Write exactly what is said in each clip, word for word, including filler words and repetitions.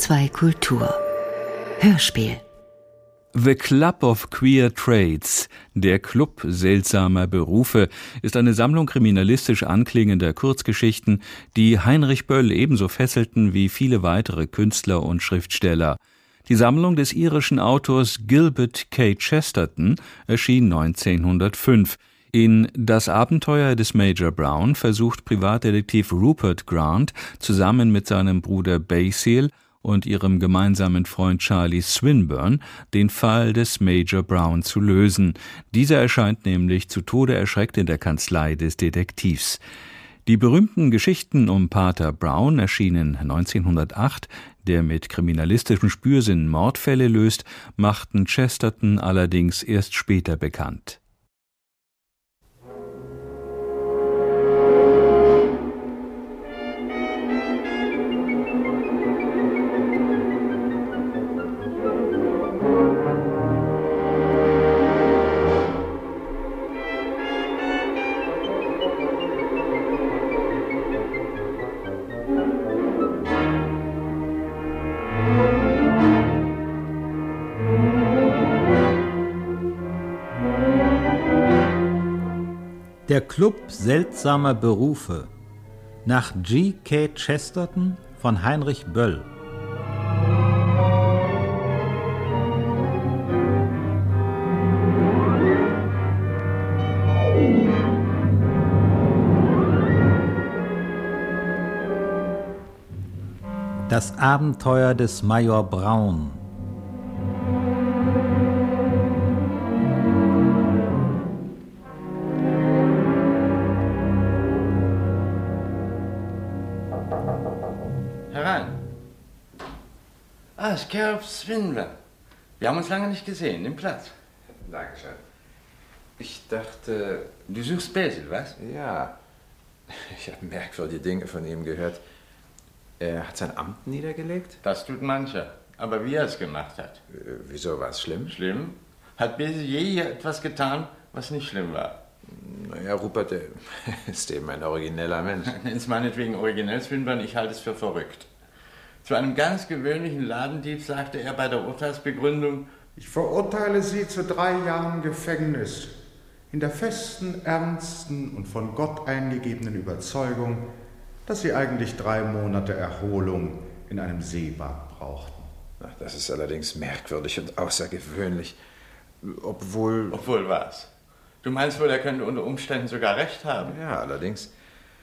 zwei Kultur Hörspiel. The Club of Queer Trades, der Club seltsamer Berufe, ist eine Sammlung kriminalistisch anklingender Kurzgeschichten, die Heinrich Böll ebenso fesselten wie viele weitere Künstler und Schriftsteller. Die Sammlung des irischen Autors Gilbert K. Chesterton erschien neunzehnhundertfünf. In Das Abenteuer des Major Brown versucht Privatdetektiv Rupert Grant zusammen mit seinem Bruder Basil und ihrem gemeinsamen Freund Charlie Swinburne den Fall des Major Brown zu lösen. Dieser erscheint nämlich zu Tode erschreckt in der Kanzlei des Detektivs. Die berühmten Geschichten um Pater Brown erschienen neunzehnhundertacht, der mit kriminalistischem Spürsinn Mordfälle löst, machten Chesterton allerdings erst später bekannt. Der Club seltsamer Berufe nach G K Chesterton von Heinrich Böll. Das Abenteuer des Major Brown. Ah, Sheriff Swinburne. Wir haben uns lange nicht gesehen. Nimm Platz. Dankeschön. Ich dachte... Du suchst Basil, was? Ja. Ich habe merkwürdige Dinge von ihm gehört. Er hat sein Amt niedergelegt? Das tut mancher. Aber wie er es gemacht hat. Äh, wieso, war es schlimm? Schlimm? Hat Basil je hier etwas getan, was nicht schlimm war? Naja, Rupert, der ist eben ein origineller Mensch. Nenn's meinetwegen originell, Swinburne, ich halte es für verrückt. Zu einem ganz gewöhnlichen Ladendieb sagte er bei der Urteilsbegründung: Ich verurteile Sie zu drei Jahren Gefängnis, in der festen, ernsten und von Gott eingegebenen Überzeugung, dass Sie eigentlich drei Monate Erholung in einem Seebad brauchten. Ach, das ist allerdings merkwürdig und außergewöhnlich. Obwohl... Obwohl was? Du meinst wohl, er könnte unter Umständen sogar recht haben? Ja, allerdings.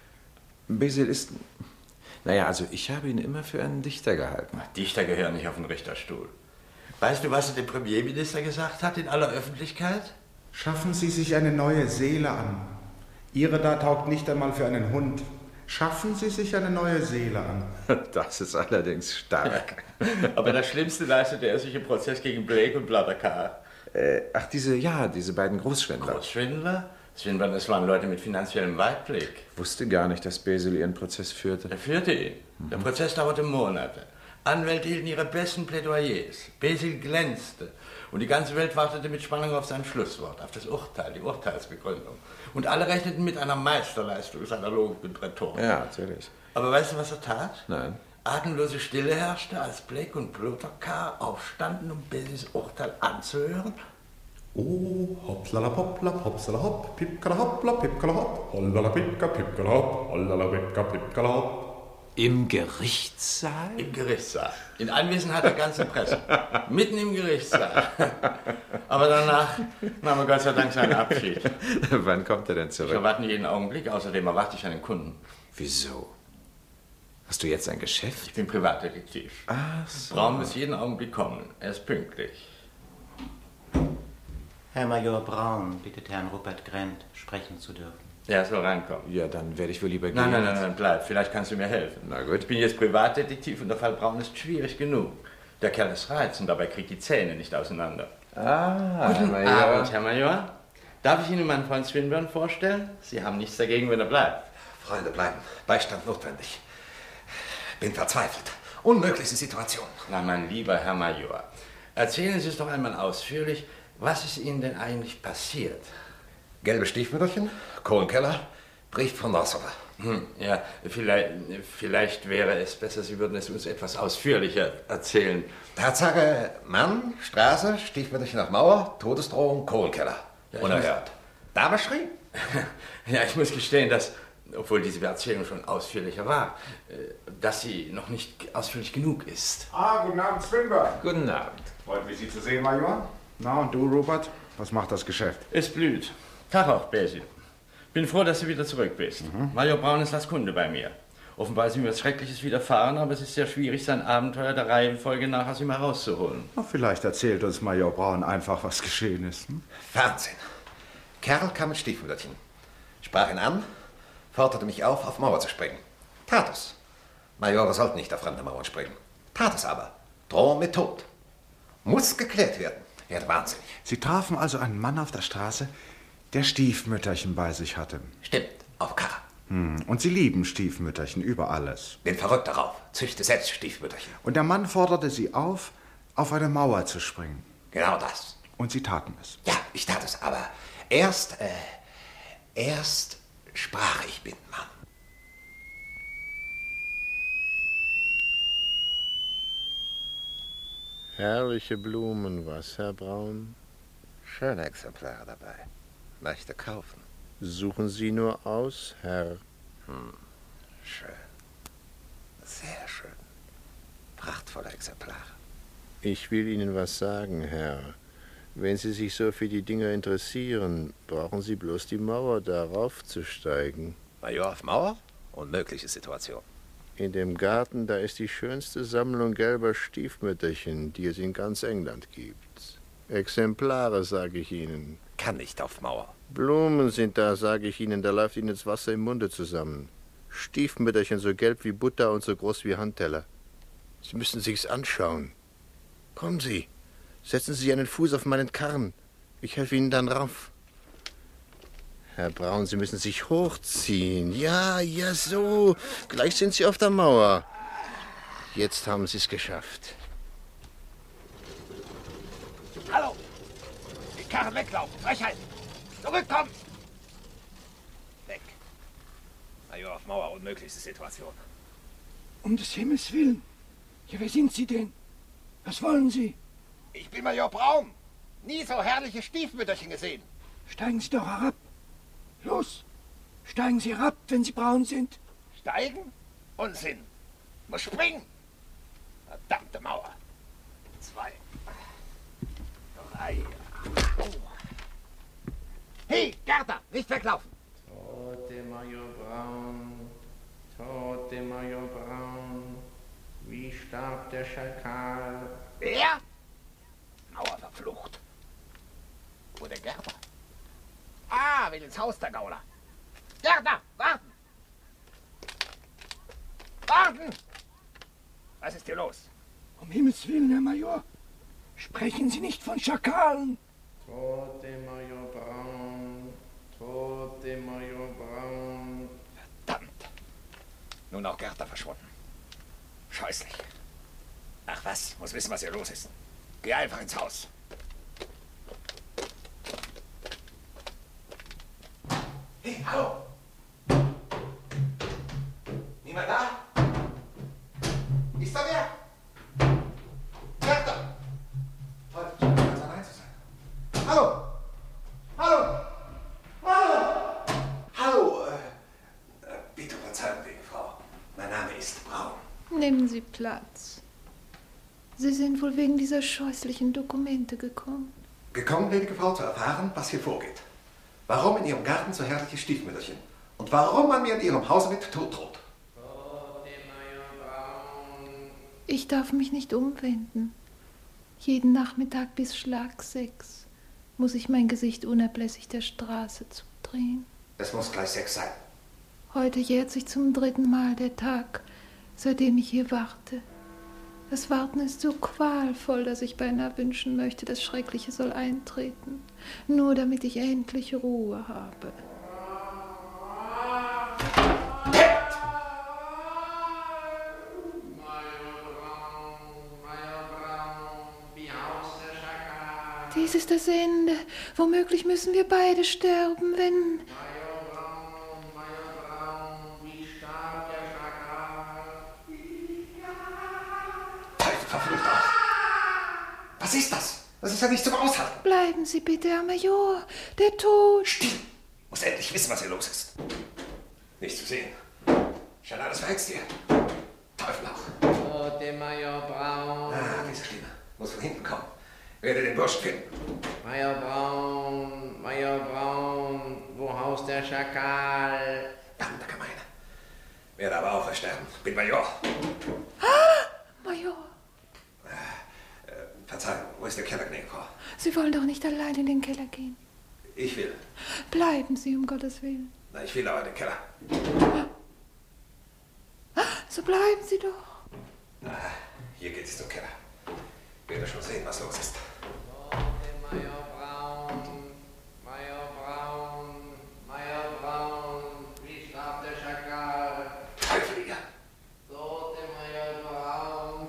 Basil ist... Naja, also ich habe ihn immer für einen Dichter gehalten. Dichter gehören nicht auf den Richterstuhl. Weißt du, was er dem Premierminister gesagt hat in aller Öffentlichkeit? Schaffen Sie sich eine neue Seele an. Ihre da taugt nicht einmal für einen Hund. Schaffen Sie sich eine neue Seele an. Das ist allerdings stark. Ja. Aber das Schlimmste leistete er sich im Prozess gegen Blake und Blabbercar. Äh, ach, diese, ja, diese beiden Großschwindler. Großschwindler? Swinburne, das waren Leute mit finanziellem Weitblick. Ich wusste gar nicht, dass Basil ihren Prozess führte. Er führte ihn. Mhm. Der Prozess dauerte Monate. Anwälte hielten ihre besten Plädoyers. Basil glänzte. Und die ganze Welt wartete mit Spannung auf sein Schlusswort, auf das Urteil, die Urteilsbegründung. Und alle rechneten mit einer Meisterleistung seiner Logik und Rhetorik. Ja, natürlich. Aber weißt du, was er tat? Nein. Atemlose Stille herrschte, als Blake und Blottercar aufstanden, um Basils Urteil anzuhören. Oh, hopsala hoppla, hopsala hopp, pipkala hoppla, pipkala hopp, hollala pipka, pipkala hopp, hollala pipka, pipkala hopp. Im Gerichtssaal? Im Gerichtssaal. In Anwesenheit der ganzen Presse. Mitten im Gerichtssaal. Aber danach nahm er Gott sei Dank seinen Abschied. Wann kommt er denn zurück? Ich erwarte jeden Augenblick, außerdem erwarte ich einen Kunden. Wieso? Hast du jetzt ein Geschäft? Ich bin Privatdetektiv. Ach so. Braun muss jeden Augenblick kommen. Er ist pünktlich. Herr Major Braun bittet Herrn Rupert Grant, sprechen zu dürfen. Er soll reinkommen. Ja, dann werde ich wohl lieber gehen. Nein, nein, nein, nein, bleib. Vielleicht kannst du mir helfen. Na gut. Ich bin jetzt Privatdetektiv und der Fall Braun ist schwierig genug. Der Kerl ist reizend, dabei kriegt die Zähne nicht auseinander. Ah, Guten Major. Abend, Herr Major. Darf ich Ihnen meinen Freund Swinburne vorstellen? Sie haben nichts dagegen, wenn er bleibt. Freunde bleiben. Beistand notwendig. Bin verzweifelt. Unmögliche Situation. Na, mein lieber Herr Major, erzählen Sie es doch einmal ausführlich, was ist Ihnen denn eigentlich passiert? Gelbe Stiefmütterchen, Kohlenkeller, Brief von Nassauer. Hm, ja, vielleicht, vielleicht wäre es besser, Sie würden es uns etwas ausführlicher erzählen. Tatsache, Mann, Straße, Stiefmütterchen nach Mauer, Todesdrohung, Kohlenkeller. Ja, Unerhört. Dame schrie. Ja, ich muss gestehen, dass, obwohl diese Erzählung schon ausführlicher war, dass sie noch nicht ausführlich genug ist. Ah, guten Abend, Swinburne. Guten Abend. Freut mich, Sie zu sehen, Major. Na, und du, Rupert? Was macht das Geschäft? Es blüht. Tag auch, Basil. Bin froh, dass du wieder zurück bist. Mhm. Major Braun ist als Kunde bei mir. Offenbar ist ihm etwas Schreckliches widerfahren, aber es ist sehr schwierig, sein Abenteuer der Reihenfolge nach aus ihm herauszuholen. Na, vielleicht erzählt uns Major Braun einfach, was geschehen ist. Hm? Wahnsinn. Kerl kam mit Stiefmütterchen, sprach ihn an, forderte mich auf, auf Mauer zu springen. Tat es. Majore sollten nicht auf fremde Mauern springen. Tat es aber. Drohung mit Tod. Muss geklärt werden. Er wird wahnsinnig. Sie trafen also einen Mann auf der Straße, der Stiefmütterchen bei sich hatte. Stimmt, auf K. Hm. Und Sie lieben Stiefmütterchen über alles. Bin verrückt darauf. Züchte selbst Stiefmütterchen. Und der Mann forderte Sie auf, auf eine Mauer zu springen. Genau das. Und Sie taten es. Ja, ich tat es, aber erst, äh, erst sprach ich mit dem Mann. Herrliche Blumen, was, Herr Braun? Schöne Exemplare dabei. Möchte kaufen. Suchen Sie nur aus, Herr. Hm. Schön. Sehr schön. Prachtvolle Exemplare. Ich will Ihnen was sagen, Herr. Wenn Sie sich so für die Dinger interessieren, brauchen Sie bloß die Mauer darauf zu steigen. Major auf Mauer? Unmögliche Situation. In dem Garten, da ist die schönste Sammlung gelber Stiefmütterchen, die es in ganz England gibt. Exemplare, sage ich Ihnen. Kann nicht auf Mauer. Blumen sind da, sage ich Ihnen, da läuft Ihnen das Wasser im Munde zusammen. Stiefmütterchen so gelb wie Butter und so groß wie Handteller. Sie müssen sich's anschauen. Kommen Sie, setzen Sie einen Fuß auf meinen Karren. Ich helfe Ihnen dann rauf. Herr Braun, Sie müssen sich hochziehen. Ja, ja, so. Gleich sind Sie auf der Mauer. Jetzt haben Sie es geschafft. Hallo! Die Karren weglaufen. Frechheit! Zurückkommen! Weg. Major auf Mauer, unmöglichste Situation. Um des Himmels Willen. Ja, wer sind Sie denn? Was wollen Sie? Ich bin Major Braun. Nie so herrliche Stiefmütterchen gesehen. Steigen Sie doch herab. Los, steigen Sie herab, wenn Sie braun sind. Steigen? Unsinn. Muss springen. Verdammte Mauer. Zwei. Drei. Oh. Hey, Gerda, nicht weglaufen. Tote Major Braun, tote Major Braun, wie starb der Schakal? Wer? Mauer verflucht. Wo der Gerda? Ah, will ins Haus der Gauler. Gerda, warten! Warten! Was ist hier los? Um Himmels Willen, Herr Major. Sprechen Sie nicht von Schakalen. Tote Major Braun, tote Major Braun. Verdammt. Nun auch Gerda verschwunden. Scheußlich. Ach was, muss wissen, was hier los ist. Geh einfach ins Haus. Hey, hallo! Niemand da? Ist da wer? Gerda! Toll, scheint ganz allein zu sein. Hallo! Hallo! Hallo! Hallo! Äh, bitte verzeihen, wegen Frau. Mein Name ist Braun. Nehmen Sie Platz. Sie sind wohl wegen dieser scheußlichen Dokumente gekommen. Gekommen, gnädige Frau, zu erfahren, was hier vorgeht. Warum in Ihrem Garten so herrliche Stiefmütterchen? Und warum man mir in Ihrem Hause mit Tod droht? Ich darf mich nicht umwenden. Jeden Nachmittag bis Schlag sechs muss ich mein Gesicht unablässig der Straße zudrehen. Es muss gleich sechs sein. Heute jährt sich zum dritten Mal der Tag, seitdem ich hier warte. Das Warten ist so qualvoll, dass ich beinahe wünschen möchte, das Schreckliche soll eintreten, nur damit ich endlich Ruhe habe. Dies ist das Ende. Womöglich müssen wir beide sterben, wenn... Major Braun, Major Braun, wie Verflucht auch. Was ist das? Das ist ja nicht zum Aushalten. Bleiben Sie bitte, Herr Major. Der Tod. Still. Muss endlich wissen, was hier los ist. Nicht zu sehen. Scheint alles verhext hier. Teufel auch. Oh, der Major Braun. Ah, diese Stimme. Muss von hinten kommen. Werde den Burschen finden. Major Braun, Major Braun, wo haust der Schakal? Verdammter Gemeine. Werde aber auch versterben. Bin Major. Ah, Major. Äh, äh, Verzeihung, wo ist der Keller, Gnädige? Sie wollen doch nicht allein in den Keller gehen. Ich will. Bleiben Sie, um Gottes Willen. Na, ich will aber in den Keller. So bleiben Sie doch. Ah, hier geht es zum Keller. Werde schon sehen, was los ist. Oh, der Major Braun, Major Braun, Major Braun, wie schlaft der Schakal? Teufel ihr! So, der Major Braun.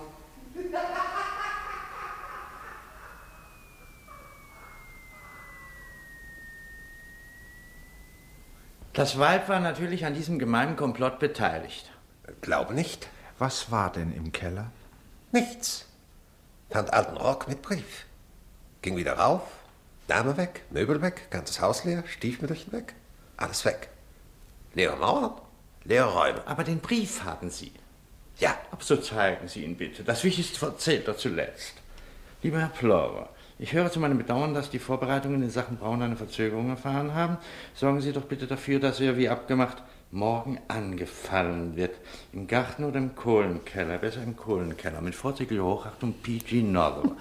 Das Weib war natürlich an diesem geheimen Komplott beteiligt. Glaube nicht. Was war denn im Keller? Nichts. Fand alten Rock mit Brief. Ging wieder rauf, Dame weg, Möbel weg, ganzes Haus leer, Stiefmütterchen weg. Alles weg. Leere Mauern, leere Räume. Aber den Brief haben Sie. Ja. Aber so zeigen Sie ihn bitte. Das Wichtigste erzählt er zuletzt. Lieber Herr Plover, ich höre zu meinem Bedauern, dass die Vorbereitungen in Sachen Braun eine Verzögerung erfahren haben. Sorgen Sie doch bitte dafür, dass er, wie abgemacht, morgen angefallen wird. Im Garten oder im Kohlenkeller. Besser im Kohlenkeller. Mit vorsichtiger Hochachtung P G Novel.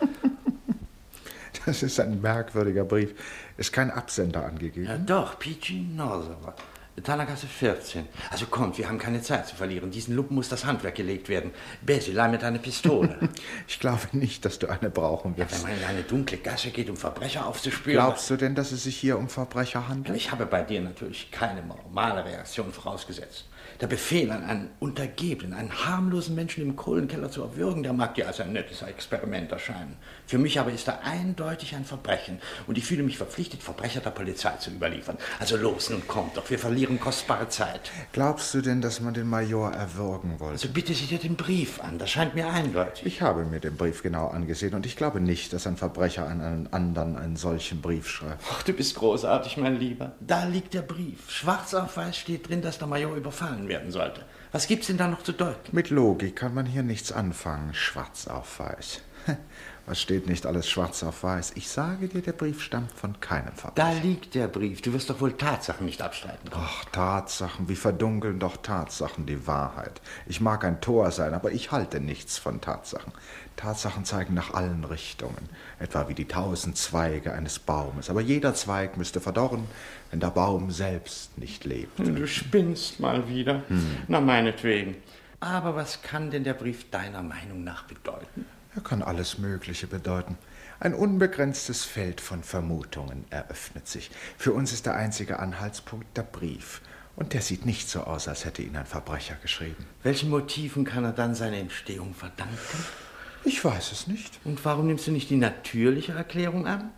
Das ist ein merkwürdiger Brief. Ist kein Absender angegeben? Ja doch, P G Novel. Tanagasse vierzehn. Also kommt, wir haben keine Zeit zu verlieren. Diesen Lumpen muss das Handwerk gelegt werden. Bessie, leih mir deine Pistole. Ich glaube nicht, dass du eine brauchen wirst. Ja, wenn man in eine dunkle Gasse geht, um Verbrecher aufzuspüren... Glaubst du denn, dass es sich hier um Verbrecher handelt? Ich habe bei dir natürlich keine normale Reaktion vorausgesetzt. Der Befehl an einen Untergebenen, einen harmlosen Menschen im Kohlenkeller zu erwürgen, der mag dir als ein nettes Experiment erscheinen. Für mich aber ist er eindeutig ein Verbrechen. Und ich fühle mich verpflichtet, Verbrecher der Polizei zu überliefern. Also los, nun kommt doch, wir verlieren kostbare Zeit. Glaubst du denn, dass man den Major erwürgen wollte? Also bitte sieh dir den Brief an, das scheint mir eindeutig. Ich habe mir den Brief genau angesehen und ich glaube nicht, dass ein Verbrecher an einen anderen einen solchen Brief schreibt. Ach, du bist großartig, mein Lieber. Da liegt der Brief. Schwarz auf weiß steht drin, dass der Major überfallen werden sollte. Was gibt's denn da noch zu deuten? Mit Logik kann man hier nichts anfangen. Schwarz auf weiß. Was steht nicht alles schwarz auf weiß? Ich sage dir, der Brief stammt von keinem Verbrecher. Da liegt der Brief. Du wirst doch wohl Tatsachen nicht abstreiten können. Ach, Tatsachen. Wie verdunkeln doch Tatsachen die Wahrheit? Ich mag ein Tor sein, aber ich halte nichts von Tatsachen. Tatsachen zeigen nach allen Richtungen, etwa wie die tausend Zweige eines Baumes. Aber jeder Zweig müsste verdorren, wenn der Baum selbst nicht lebt. Du spinnst mal wieder. Hm. Na, meinetwegen. Aber was kann denn der Brief deiner Meinung nach bedeuten? Er kann alles Mögliche bedeuten. Ein unbegrenztes Feld von Vermutungen eröffnet sich. Für uns ist der einzige Anhaltspunkt der Brief. Und der sieht nicht so aus, als hätte ihn ein Verbrecher geschrieben. Welchen Motiven kann er dann seine Entstehung verdanken? Ich weiß es nicht. Und warum nimmst du nicht die natürliche Erklärung an?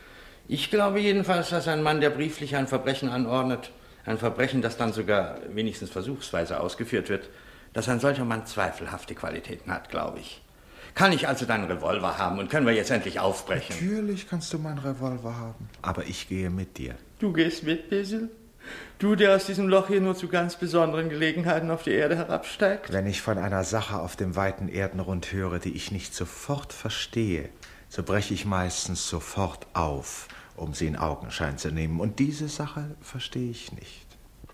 Ich glaube jedenfalls, dass ein Mann, der brieflich ein Verbrechen anordnet, ein Verbrechen, das dann sogar wenigstens versuchsweise ausgeführt wird, dass ein solcher Mann zweifelhafte Qualitäten hat, glaube ich. Kann ich also deinen Revolver haben und können wir jetzt endlich aufbrechen? Natürlich kannst du meinen Revolver haben, aber ich gehe mit dir. Du gehst mit, Basil? Du, der aus diesem Loch hier nur zu ganz besonderen Gelegenheiten auf die Erde herabsteigt? Wenn ich von einer Sache auf dem weiten Erdenrund höre, die ich nicht sofort verstehe, so breche ich meistens sofort auf, um sie in Augenschein zu nehmen. Und diese Sache verstehe ich nicht.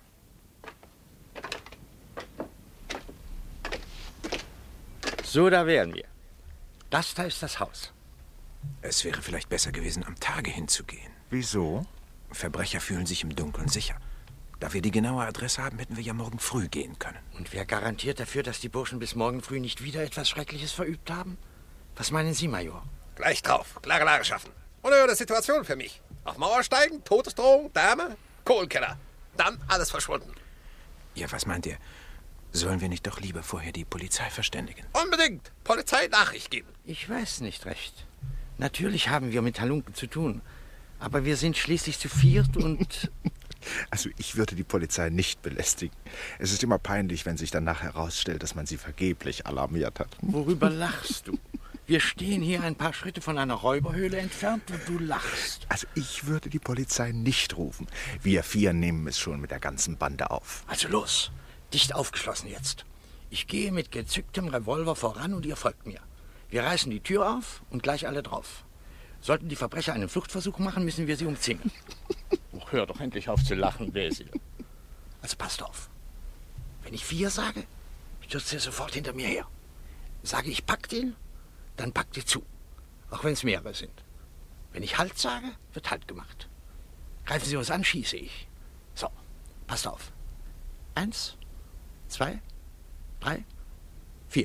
So, da wären wir. Das da ist das Haus. Es wäre vielleicht besser gewesen, am Tage hinzugehen. Wieso? Verbrecher fühlen sich im Dunkeln sicher. Da wir die genaue Adresse haben, hätten wir ja morgen früh gehen können. Und wer garantiert dafür, dass die Burschen bis morgen früh nicht wieder etwas Schreckliches verübt haben? Was meinen Sie, Major? Gleich drauf. Klare Lage schaffen. Unerhörte Situation für mich. Auf Mauer steigen, Todesdrohung, Dame, Kohlenkeller. Dann alles verschwunden. Ja, was meint ihr? Sollen wir nicht doch lieber vorher die Polizei verständigen? Unbedingt. Polizei Nachricht geben. Ich weiß nicht recht. Natürlich haben wir mit Halunken zu tun. Aber wir sind schließlich zu viert und... Also ich würde die Polizei nicht belästigen. Es ist immer peinlich, wenn sich danach herausstellt, dass man sie vergeblich alarmiert hat. Worüber lachst du? Wir stehen hier ein paar Schritte von einer Räuberhöhle entfernt und du lachst. Also ich würde die Polizei nicht rufen. Wir vier nehmen es schon mit der ganzen Bande auf. Also los, dicht aufgeschlossen jetzt. Ich gehe mit gezücktem Revolver voran und ihr folgt mir. Wir reißen die Tür auf und gleich alle drauf. Sollten die Verbrecher einen Fluchtversuch machen, müssen wir sie umzingeln. Oh, hör doch endlich auf zu lachen, Basil. Also passt auf. Wenn ich vier sage, stürzt ihr sofort hinter mir her. Sage ich, packt ihn, dann packt ihr zu. Auch wenn es mehrere sind. Wenn ich Halt sage, wird Halt gemacht. Greifen Sie uns an, schieße ich. So, passt auf. Eins, zwei, drei, vier.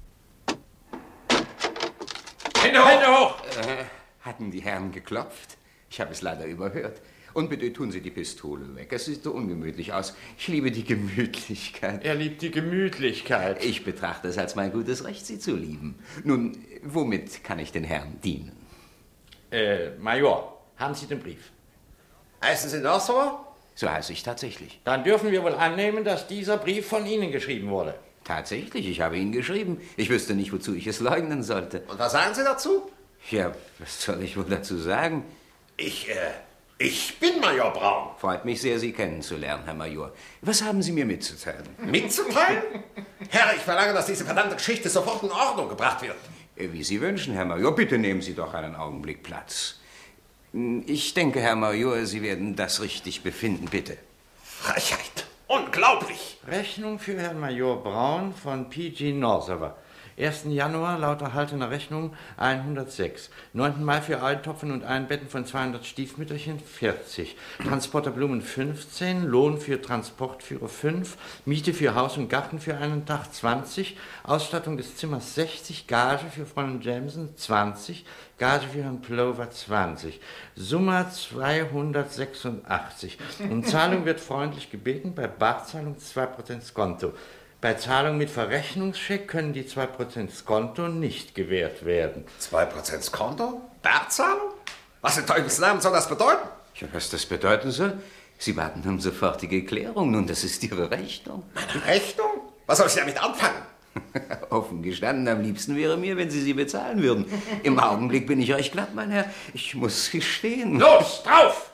Hände hoch! Hände hoch! Äh, hatten die Herren geklopft? Ich habe es leider überhört. Und bitte tun Sie die Pistole weg. Es sieht so ungemütlich aus. Ich liebe die Gemütlichkeit. Er liebt die Gemütlichkeit. Ich betrachte es als mein gutes Recht, Sie zu lieben. Nun, womit kann ich den Herrn dienen? Äh, Major, haben Sie den Brief? Heißen Sie noch so? So heiße ich tatsächlich. Dann dürfen wir wohl annehmen, dass dieser Brief von Ihnen geschrieben wurde. Tatsächlich, ich habe ihn geschrieben. Ich wüsste nicht, wozu ich es leugnen sollte. Und was sagen Sie dazu? Ja, was soll ich wohl dazu sagen? Ich, äh, ich bin Major Braun. Freut mich sehr, Sie kennenzulernen, Herr Major. Was haben Sie mir mitzuteilen? Mitzuteilen? Herr, ich verlange, dass diese verdammte Geschichte sofort in Ordnung gebracht wird. Wie Sie wünschen, Herr Major. Bitte nehmen Sie doch einen Augenblick Platz. Ich denke, Herr Major, Sie werden das richtig befinden, bitte. Frechheit. Unglaublich. Rechnung für Herrn Major Braun von P G Northover. ersten Januar laut erhaltener Rechnung hundertsechs. neunten Mai für Eintopfen und Einbetten von zweihundert Stiefmütterchen vierzig. Transporter Blumen fünfzehn. Lohn für Transportführer fünf. Miete für Haus und Garten für einen Tag zwanzig. Ausstattung des Zimmers sechzig. Gage für Fräulein Jameson zwanzig. Gage für Herrn Plover zwanzig. Summe zweihundertsechsundachtzig. Um Zahlung wird freundlich gebeten, bei Barzahlung zwei Prozent Skonto. Bei Zahlung mit Verrechnungscheck können die zwei Prozent Skonto nicht gewährt werden. zwei Prozent Skonto? Barzahlung? Was in Teufels Namen soll das bedeuten? Ja, was das bedeuten soll? Sie baten um sofortige Klärung. Nun, das ist Ihre Rechnung. Meine Rechnung? Was soll ich damit anfangen? Offen gestanden, am liebsten wäre mir, wenn Sie sie bezahlen würden. Im Augenblick bin ich recht glatt, mein Herr. Ich muss gestehen. Los, drauf!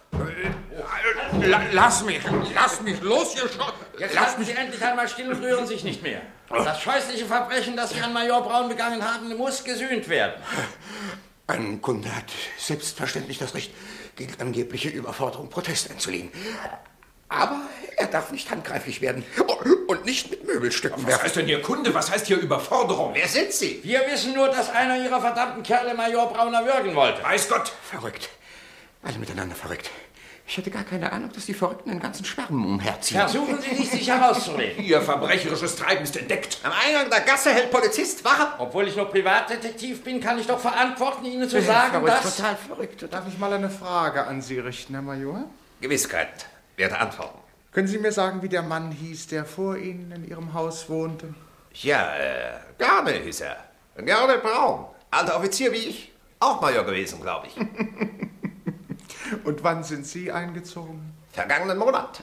Lass mich, lass mich los, ihr Schott! Jetzt lassen Sie endlich einmal still und rühren sich nicht mehr. Das scheußliche Verbrechen, das Sie an Major Braun begangen haben, muss gesühnt werden. Ein Kunde hat selbstverständlich das Recht, gegen angebliche Überforderung Protest einzulegen. Aber er darf nicht handgreiflich werden und nicht mit Möbelstücken. Was heißt denn hier Kunde? Was heißt hier Überforderung? Wer sind Sie? Wir wissen nur, dass einer Ihrer verdammten Kerle Major Braun erwürgen wollte. Weiß Gott! Verrückt. Alle miteinander verrückt. Ich hatte gar keine Ahnung, dass die Verrückten einen ganzen Schwärmen umherziehen. Versuchen Sie nicht, sich herauszureden. Ihr verbrecherisches Treiben ist entdeckt. Am Eingang der Gasse hält Polizist Wache. Obwohl ich nur Privatdetektiv bin, kann ich doch verantworten, Ihnen zu Ja, sagen, verrückt, dass... Total verrückt. Darf ich mal eine Frage an Sie richten, Herr Major? Gewisskeit. Werde antworten. Können Sie mir sagen, wie der Mann hieß, der vor Ihnen in Ihrem Haus wohnte? Ja, äh, Garne hieß er. Garne Braun. Alter Offizier wie ich. Auch Major gewesen, glaube ich. Und wann sind Sie eingezogen? Vergangenen Monat.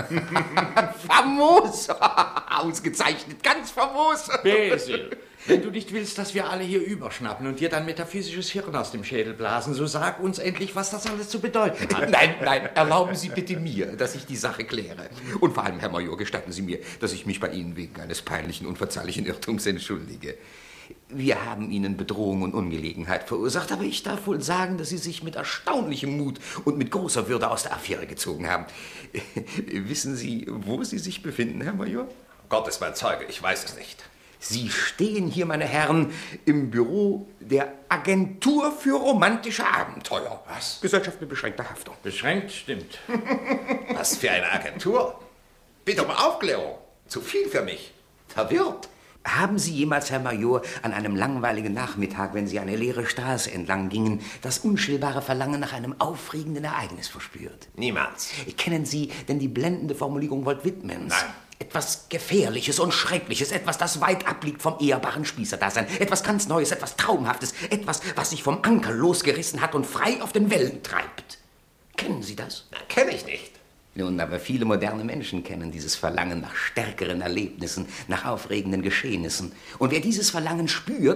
Famos! Ausgezeichnet, ganz famos! Basil, wenn du nicht willst, dass wir alle hier überschnappen und dir dein metaphysisches Hirn aus dem Schädel blasen, so sag uns endlich, was das alles zu bedeuten hat. Nein, nein, erlauben Sie bitte mir, dass ich die Sache kläre. Und vor allem, Herr Major, gestatten Sie mir, dass ich mich bei Ihnen wegen eines peinlichen, unverzeihlichen Irrtums entschuldige. Wir haben Ihnen Bedrohung und Ungelegenheit verursacht, aber ich darf wohl sagen, dass Sie sich mit erstaunlichem Mut und mit großer Würde aus der Affäre gezogen haben. Wissen Sie, wo Sie sich befinden, Herr Major? Gott ist mein Zeuge, ich weiß es nicht. Sie stehen hier, meine Herren, im Büro der Agentur für romantische Abenteuer. Was? Gesellschaft mit beschränkter Haftung. Beschränkt stimmt. Was für eine Agentur? Bitte um Aufklärung. Zu viel für mich. Verwirrt. Haben Sie jemals, Herr Major, an einem langweiligen Nachmittag, wenn Sie eine leere Straße entlang gingen, das unstillbare Verlangen nach einem aufregenden Ereignis verspürt? Niemals. Kennen Sie denn die blendende Formulierung Walt Whitmans? Nein. Etwas Gefährliches und Schreckliches, etwas, das weit abliegt vom ehrbaren Spießerdasein, etwas ganz Neues, etwas Traumhaftes, etwas, was sich vom Anker losgerissen hat und frei auf den Wellen treibt. Kennen Sie das? Na, kenne ich nicht. Nun, aber viele moderne Menschen kennen dieses Verlangen nach stärkeren Erlebnissen, nach aufregenden Geschehnissen. Und wer dieses Verlangen spürt,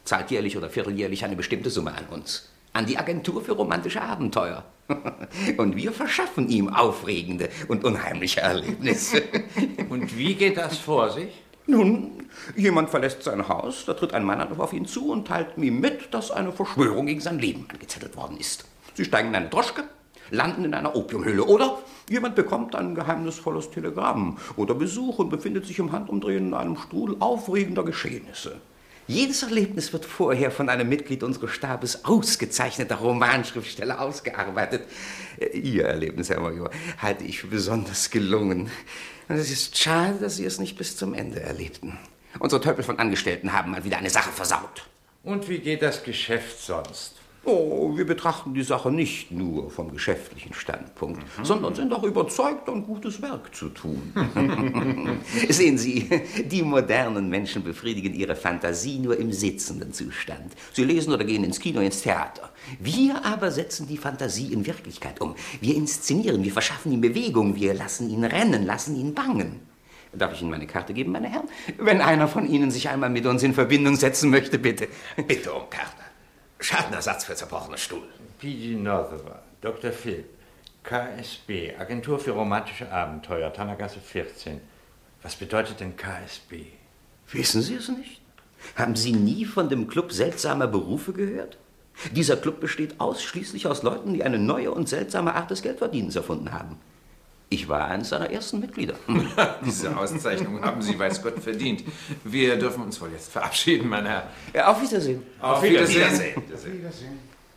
zahlt jährlich oder vierteljährlich eine bestimmte Summe an uns. An die Agentur für romantische Abenteuer. Und wir verschaffen ihm aufregende und unheimliche Erlebnisse. Und wie geht das vor sich? Nun, jemand verlässt sein Haus, da tritt ein Mann auf ihn zu und teilt ihm mit, dass eine Verschwörung gegen sein Leben angezettelt worden ist. Sie steigen in eine Droschke, landen in einer Opiumhöhle oder jemand bekommt ein geheimnisvolles Telegramm oder Besuch und befindet sich im Handumdrehen in einem Strudel aufregender Geschehnisse. Jedes Erlebnis wird vorher von einem Mitglied unseres Stabes ausgezeichneter Romanschriftsteller ausgearbeitet. Ihr Erlebnis, Herr Major, halte ich für besonders gelungen. Und es ist schade, dass Sie es nicht bis zum Ende erlebten. Unsere Töpfel von Angestellten haben mal wieder eine Sache versaut. Und wie geht das Geschäft sonst? Oh, wir betrachten die Sache nicht nur vom geschäftlichen Standpunkt, mhm. sondern sind auch überzeugt, ein gutes Werk zu tun. Sehen Sie, die modernen Menschen befriedigen ihre Fantasie nur im sitzenden Zustand. Sie lesen oder gehen ins Kino, ins Theater. Wir aber setzen die Fantasie in Wirklichkeit um. Wir inszenieren, wir verschaffen ihm Bewegung, wir lassen ihn rennen, lassen ihn bangen. Darf ich Ihnen meine Karte geben, meine Herren? Wenn einer von Ihnen sich einmal mit uns in Verbindung setzen möchte, bitte. Bitte um Karte. Schadenersatz für zerbrochenen Stuhl. P G Nothova, Doktor Phil, K S B, Agentur für romantische Abenteuer, Tannergasse vierzehn. Was bedeutet denn K S B? Wissen Sie es nicht? Haben Sie nie von dem Club seltsamer Berufe gehört? Dieser Club besteht ausschließlich aus Leuten, die eine neue und seltsame Art des Geldverdienens erfunden haben. Ich war eines seiner ersten Mitglieder. Diese Auszeichnung haben Sie, weiß Gott, verdient. Wir dürfen uns wohl jetzt verabschieden, mein Herr. Ja, auf Wiedersehen. Auf, auf Wiedersehen. Wiedersehen. Auf Wiedersehen.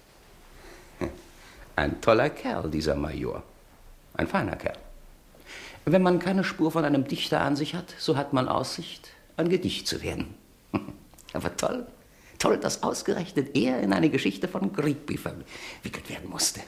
Ein toller Kerl, dieser Major. Ein feiner Kerl. Wenn man keine Spur von einem Dichter an sich hat, so hat man Aussicht, ein Gedicht zu werden. Aber toll, toll, dass ausgerechnet er in eine Geschichte von Grigby verwickelt werden musste.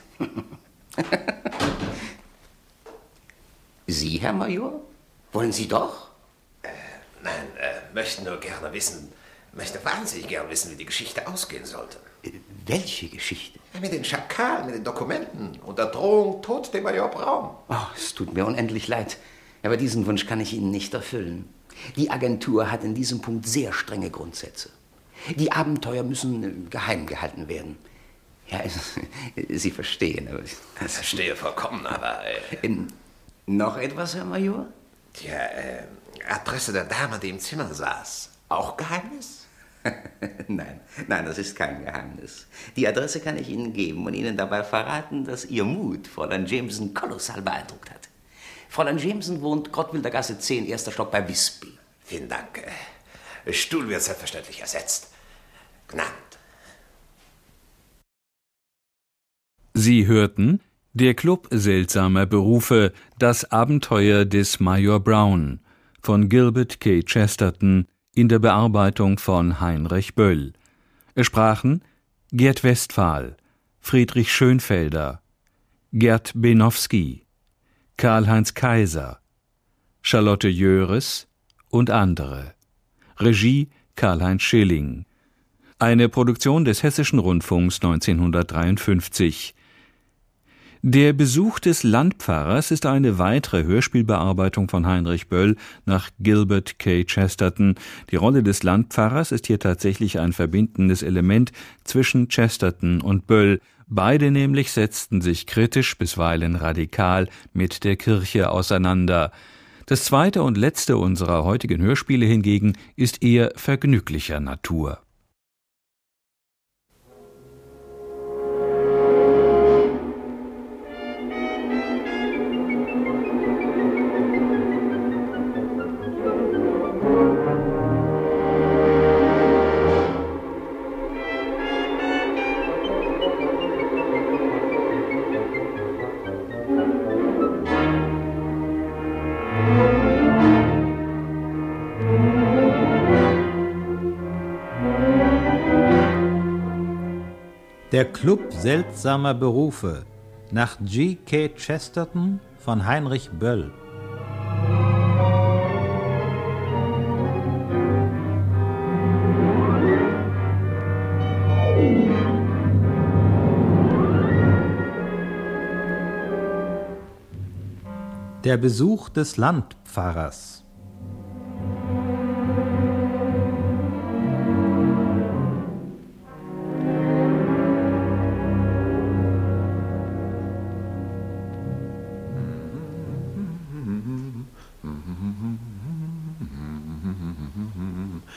Sie, Herr Major? Wollen Sie doch? Äh, nein, äh, möchte nur gerne wissen, möchte wahnsinnig gerne wissen, wie die Geschichte ausgehen sollte. Äh, welche Geschichte? Ja, mit den Schakalen, mit den Dokumenten und der Drohung, Tod dem Major Braun. Oh, es tut mir unendlich leid, aber diesen Wunsch kann ich Ihnen nicht erfüllen. Die Agentur hat in diesem Punkt sehr strenge Grundsätze. Die Abenteuer müssen äh, geheim gehalten werden. Ja, Sie verstehen. Aber ich verstehe vollkommen, aber... Äh, in, Noch etwas, Herr Major? Die äh, Adresse der Dame, die im Zimmer saß. Auch Geheimnis? Nein, nein, das ist kein Geheimnis. Die Adresse kann ich Ihnen geben und Ihnen dabei verraten, dass Ihr Mut Fräulein Jameson kolossal beeindruckt hat. Fräulein Jameson wohnt Grottwilder Gasse zehn, erster Stock bei Wisby. Vielen Dank. Stuhl wird selbstverständlich ersetzt. Gnad. Sie hörten Der Club seltsamer Berufe, das Abenteuer des Major Brown von Gilbert K. Chesterton in der Bearbeitung von Heinrich Böll. Es sprachen Gerd Westphal, Friedrich Schönfelder, Gerd Benowski, Karl-Heinz Kaiser, Charlotte Jöres und andere. Regie Karl-Heinz Schilling. Eine Produktion des Hessischen Rundfunks neunzehnhundertdreiundfünfzig. Der Besuch des Landpfarrers ist eine weitere Hörspielbearbeitung von Heinrich Böll nach Gilbert K. Chesterton. Die Rolle des Landpfarrers ist hier tatsächlich ein verbindendes Element zwischen Chesterton und Böll. Beide nämlich setzten sich kritisch, bisweilen radikal, mit der Kirche auseinander. Das zweite und letzte unserer heutigen Hörspiele hingegen ist eher vergnüglicher Natur. Der Club seltsamer Berufe nach G K Chesterton von Heinrich Böll. Der Besuch des Landpfarrers.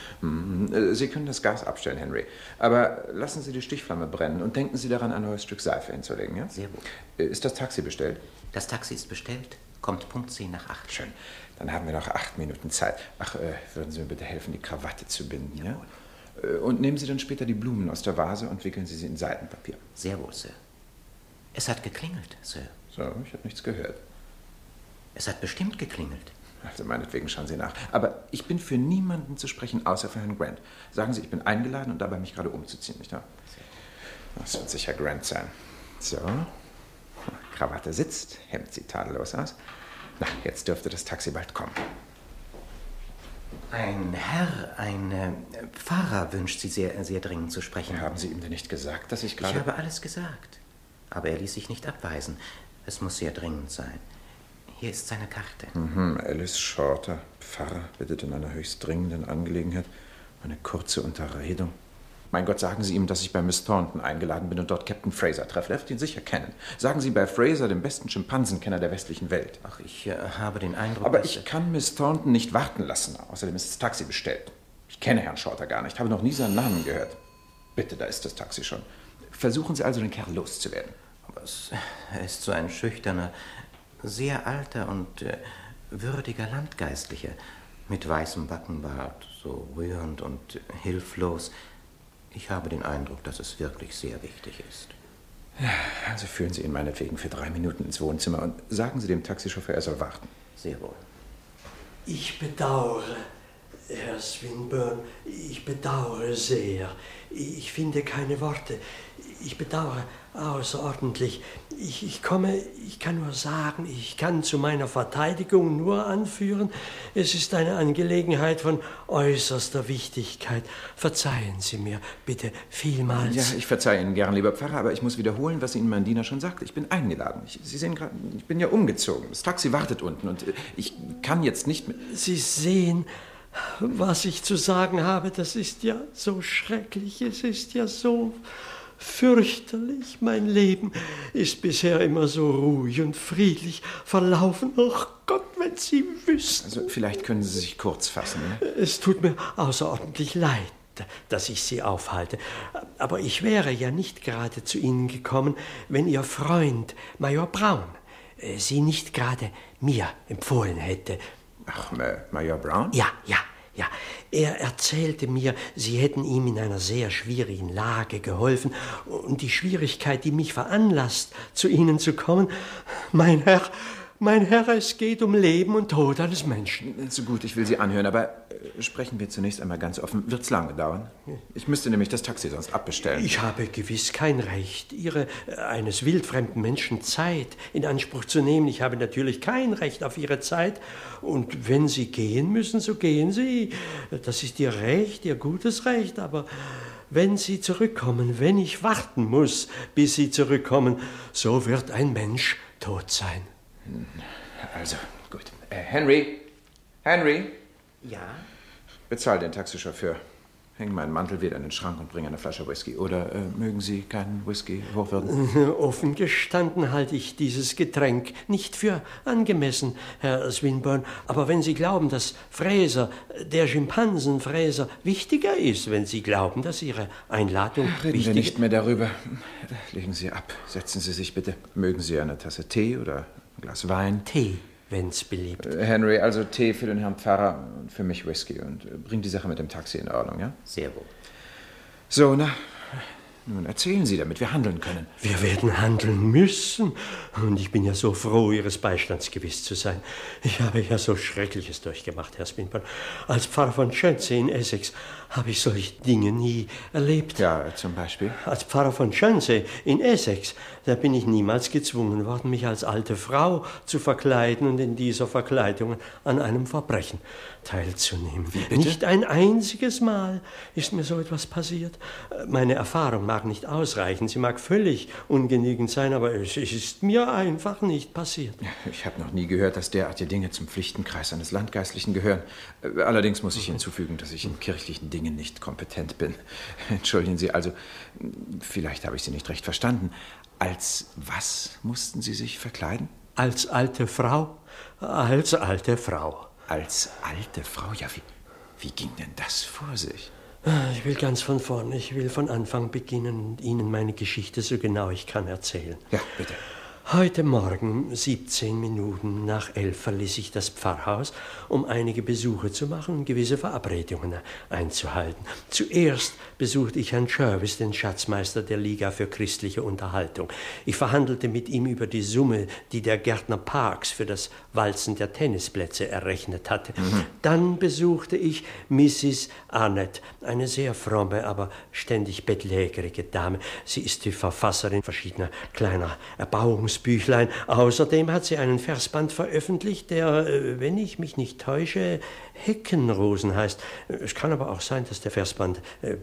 Sie können das Gas abstellen, Henry. Aber lassen Sie die Stichflamme brennen und denken Sie daran, ein neues Stück Seife hinzulegen, ja? Sehr wohl. Ist das Taxi bestellt? Das Taxi ist bestellt. Kommt Punkt zehn nach acht. Schön. Dann haben wir noch acht Minuten Zeit. Ach, äh, würden Sie mir bitte helfen, die Krawatte zu binden, ja? Äh, und nehmen Sie dann später die Blumen aus der Vase und wickeln Sie sie in Seidenpapier. Sehr wohl, Sir. Es hat geklingelt, Sir. So, ich habe nichts gehört. Es hat bestimmt geklingelt. Also meinetwegen schauen Sie nach. Aber ich bin für niemanden zu sprechen, außer für Herrn Grant. Sagen Sie, ich bin eingeladen und dabei mich gerade umzuziehen, nicht wahr? Das wird sicher Grant sein. So. Krawatte sitzt, Hemd sieht tadellos aus. Na, jetzt dürfte das Taxi bald kommen. Ein Herr, ein äh, Pfarrer wünscht Sie sehr, sehr dringend zu sprechen. Haben Sie ihm denn nicht gesagt, dass ich gerade... Ich habe alles gesagt. Aber er ließ sich nicht abweisen. Es muss sehr dringend sein. Hier ist seine Karte. Mhm, Alice Shorter, Pfarrer, bittet in einer höchst dringenden Angelegenheit eine kurze Unterredung. Mein Gott, sagen Sie ihm, dass ich bei Miss Thornton eingeladen bin und dort Captain Fraser treffe. Er wird ihn sicher kennen. Sagen Sie bei Fraser, dem besten Schimpansenkenner der westlichen Welt. Ach, ich äh, habe den Eindruck, Aber dass... ich kann Miss Thornton nicht warten lassen. Außerdem ist das Taxi bestellt. Ich kenne Herrn Shorter gar nicht, habe noch nie seinen Namen gehört. Bitte, da ist das Taxi schon. Versuchen Sie also, den Kerl loszuwerden. Aber es, er ist so ein schüchterner, sehr alter und äh, würdiger Landgeistlicher, mit weißem Backenbart, so rührend und äh, hilflos. Ich habe den Eindruck, dass es wirklich sehr wichtig ist. Ja, also führen Sie ihn meinetwegen für drei Minuten ins Wohnzimmer und sagen Sie dem Taxichauffeur, er soll warten. Sehr wohl. Ich bedauere, Herr Swinburne, ich bedauere sehr. Ich finde keine Worte. Ich bedauere außerordentlich. Ich, ich komme, ich kann nur sagen, ich kann zu meiner Verteidigung nur anführen, es ist eine Angelegenheit von äußerster Wichtigkeit. Verzeihen Sie mir bitte vielmals. Ja, ich verzeihe Ihnen gern, lieber Pfarrer, aber ich muss wiederholen, was Ihnen mein Diener schon sagte. Ich bin eingeladen. Ich, Sie sehen gerade, ich bin ja umgezogen. Das Taxi wartet unten und ich kann jetzt nicht mehr... Sie sehen, was ich zu sagen habe, das ist ja so schrecklich, es ist ja so fürchterlich. Mein Leben ist bisher immer so ruhig und friedlich verlaufen. Ach Gott, wenn Sie wüssten. Also vielleicht können Sie sich kurz fassen. Ne? Es tut mir außerordentlich leid, dass ich Sie aufhalte. Aber ich wäre ja nicht gerade zu Ihnen gekommen, wenn Ihr Freund Major Brown Sie nicht gerade mir empfohlen hätte. Ach, Major Brown? Ja, ja, ja. Er erzählte mir, Sie hätten ihm in einer sehr schwierigen Lage geholfen. Und die Schwierigkeit, die mich veranlasst, zu Ihnen zu kommen, mein Herr, mein Herr, es geht um Leben und Tod eines Menschen. So gut, ich will Sie anhören, aber äh, sprechen wir zunächst einmal ganz offen. Wird's lange dauern? Ich müsste nämlich das Taxi sonst abbestellen. Ich habe gewiss kein Recht, Ihre, äh, eines wildfremden Menschen Zeit in Anspruch zu nehmen. Ich habe natürlich kein Recht auf Ihre Zeit. Und wenn Sie gehen müssen, so gehen Sie. Das ist Ihr Recht, Ihr gutes Recht. Aber wenn Sie zurückkommen, wenn ich warten muss, bis Sie zurückkommen, so wird ein Mensch tot sein. Also, gut. Äh, Henry? Henry? Ja? Bezahl den Taxichauffeur. Häng meinen Mantel wieder in den Schrank und bring eine Flasche Whisky. Oder äh, mögen Sie keinen Whisky hochwürden? Offen gestanden halte ich dieses Getränk nicht für angemessen, Herr Swinburne. Aber wenn Sie glauben, dass Fraser, der Schimpansenfraser, wichtiger ist, wenn Sie glauben, dass Ihre Einladung Reden wichtig wir nicht mehr darüber. Legen Sie ab. Setzen Sie sich bitte. Mögen Sie eine Tasse Tee oder ein Glas Wein? Tee, wenn's beliebt. Äh, Henry, also Tee für den Herrn Pfarrer und für mich Whisky. Und äh, bring die Sache mit dem Taxi in Ordnung, ja? Sehr wohl. So, na, nun erzählen Sie, damit wir handeln können. Wir werden handeln müssen. Und ich bin ja so froh, Ihres Beistands gewiss zu sein. Ich habe ja so Schreckliches durchgemacht, Herr Swinburne. Als Pfarrer von Chertsey in Essex habe ich solche Dinge nie erlebt. Ja, zum Beispiel? Als Pfarrer von Chertsey in Essex, da bin ich niemals gezwungen worden, mich als alte Frau zu verkleiden und in dieser Verkleidung an einem Verbrechen teilzunehmen. Wie bitte? Nicht ein einziges Mal ist mir so etwas passiert. Meine Erfahrung mag nicht ausreichen, sie mag völlig ungenügend sein, aber es ist mir einfach nicht passiert. Ich habe noch nie gehört, dass derartige Dinge zum Pflichtenkreis eines Landgeistlichen gehören. Allerdings muss ich hinzufügen, dass ich in kirchlichen Dingen nicht kompetent bin. Entschuldigen Sie, also, vielleicht habe ich Sie nicht recht verstanden. Als was mussten Sie sich verkleiden? Als alte Frau. Als alte Frau. Als alte Frau? Ja, wie, Wie ging denn das vor sich? Ich will ganz von vorne, ich will von Anfang beginnen und Ihnen meine Geschichte so genau ich kann erzählen. Ja, bitte. Heute Morgen, siebzehn Minuten nach elf, verließ ich das Pfarrhaus, um einige Besuche zu machen und gewisse Verabredungen einzuhalten. Zuerst besuchte ich Herrn Jervis, den Schatzmeister der Liga für christliche Unterhaltung. Ich verhandelte mit ihm über die Summe, die der Gärtner Parks für das Walzen der Tennisplätze errechnet hatte. Mhm. Dann besuchte ich Missis Arnett, eine sehr fromme, aber ständig bettlägerige Dame. Sie ist die Verfasserin verschiedener kleiner Erbauungsbüchlein. Außerdem hat sie einen Versband veröffentlicht, der, wenn ich mich nicht täusche, Heckenrosen heißt. Es kann aber auch sein, dass der Versband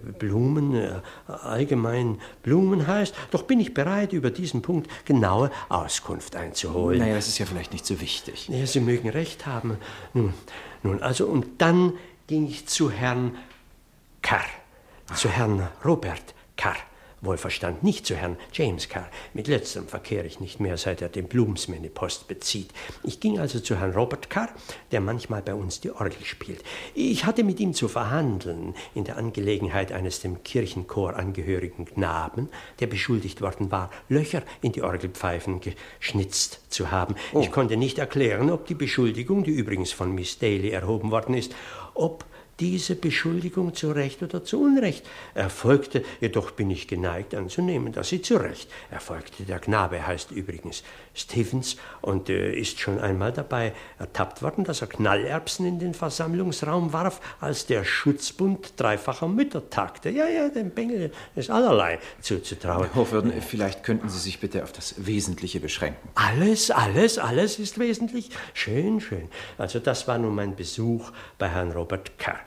Blumen, allgemein Blumen heißt. Doch bin ich bereit, über diesen Punkt genaue Auskunft einzuholen. Naja, das ist ja vielleicht nicht so wichtig. Ja, Sie mögen recht haben. Nun, nun also, und dann ging ich zu Herrn Carr, Ach. zu Herrn Robert Carr. Wohlverstanden, nicht zu Herrn James Carr. Mit letzterem verkehre ich nicht mehr, seit er den Bloomsbury-Post bezieht. Ich ging also zu Herrn Robert Carr, der manchmal bei uns die Orgel spielt. Ich hatte mit ihm zu verhandeln in der Angelegenheit eines dem Kirchenchor angehörigen Knaben, der beschuldigt worden war, Löcher in die Orgelpfeifen geschnitzt zu haben. Oh. Ich konnte nicht erklären, ob die Beschuldigung, die übrigens von Miss Daly erhoben worden ist, ob diese Beschuldigung zu Recht oder zu Unrecht erfolgte, jedoch bin ich geneigt anzunehmen, dass sie zu Recht erfolgte. Der Knabe heißt übrigens Stevens und äh, ist schon einmal dabei ertappt worden, dass er Knallerbsen in den Versammlungsraum warf, als der Schutzbund dreifacher Mütter tagte. Ja, ja, dem Bengel ist allerlei zuzutrauen. Herr Hofwürden, vielleicht könnten Sie sich bitte auf das Wesentliche beschränken. Alles, alles, alles ist wesentlich. Schön, schön. Also das war nun mein Besuch bei Herrn Robert Carr.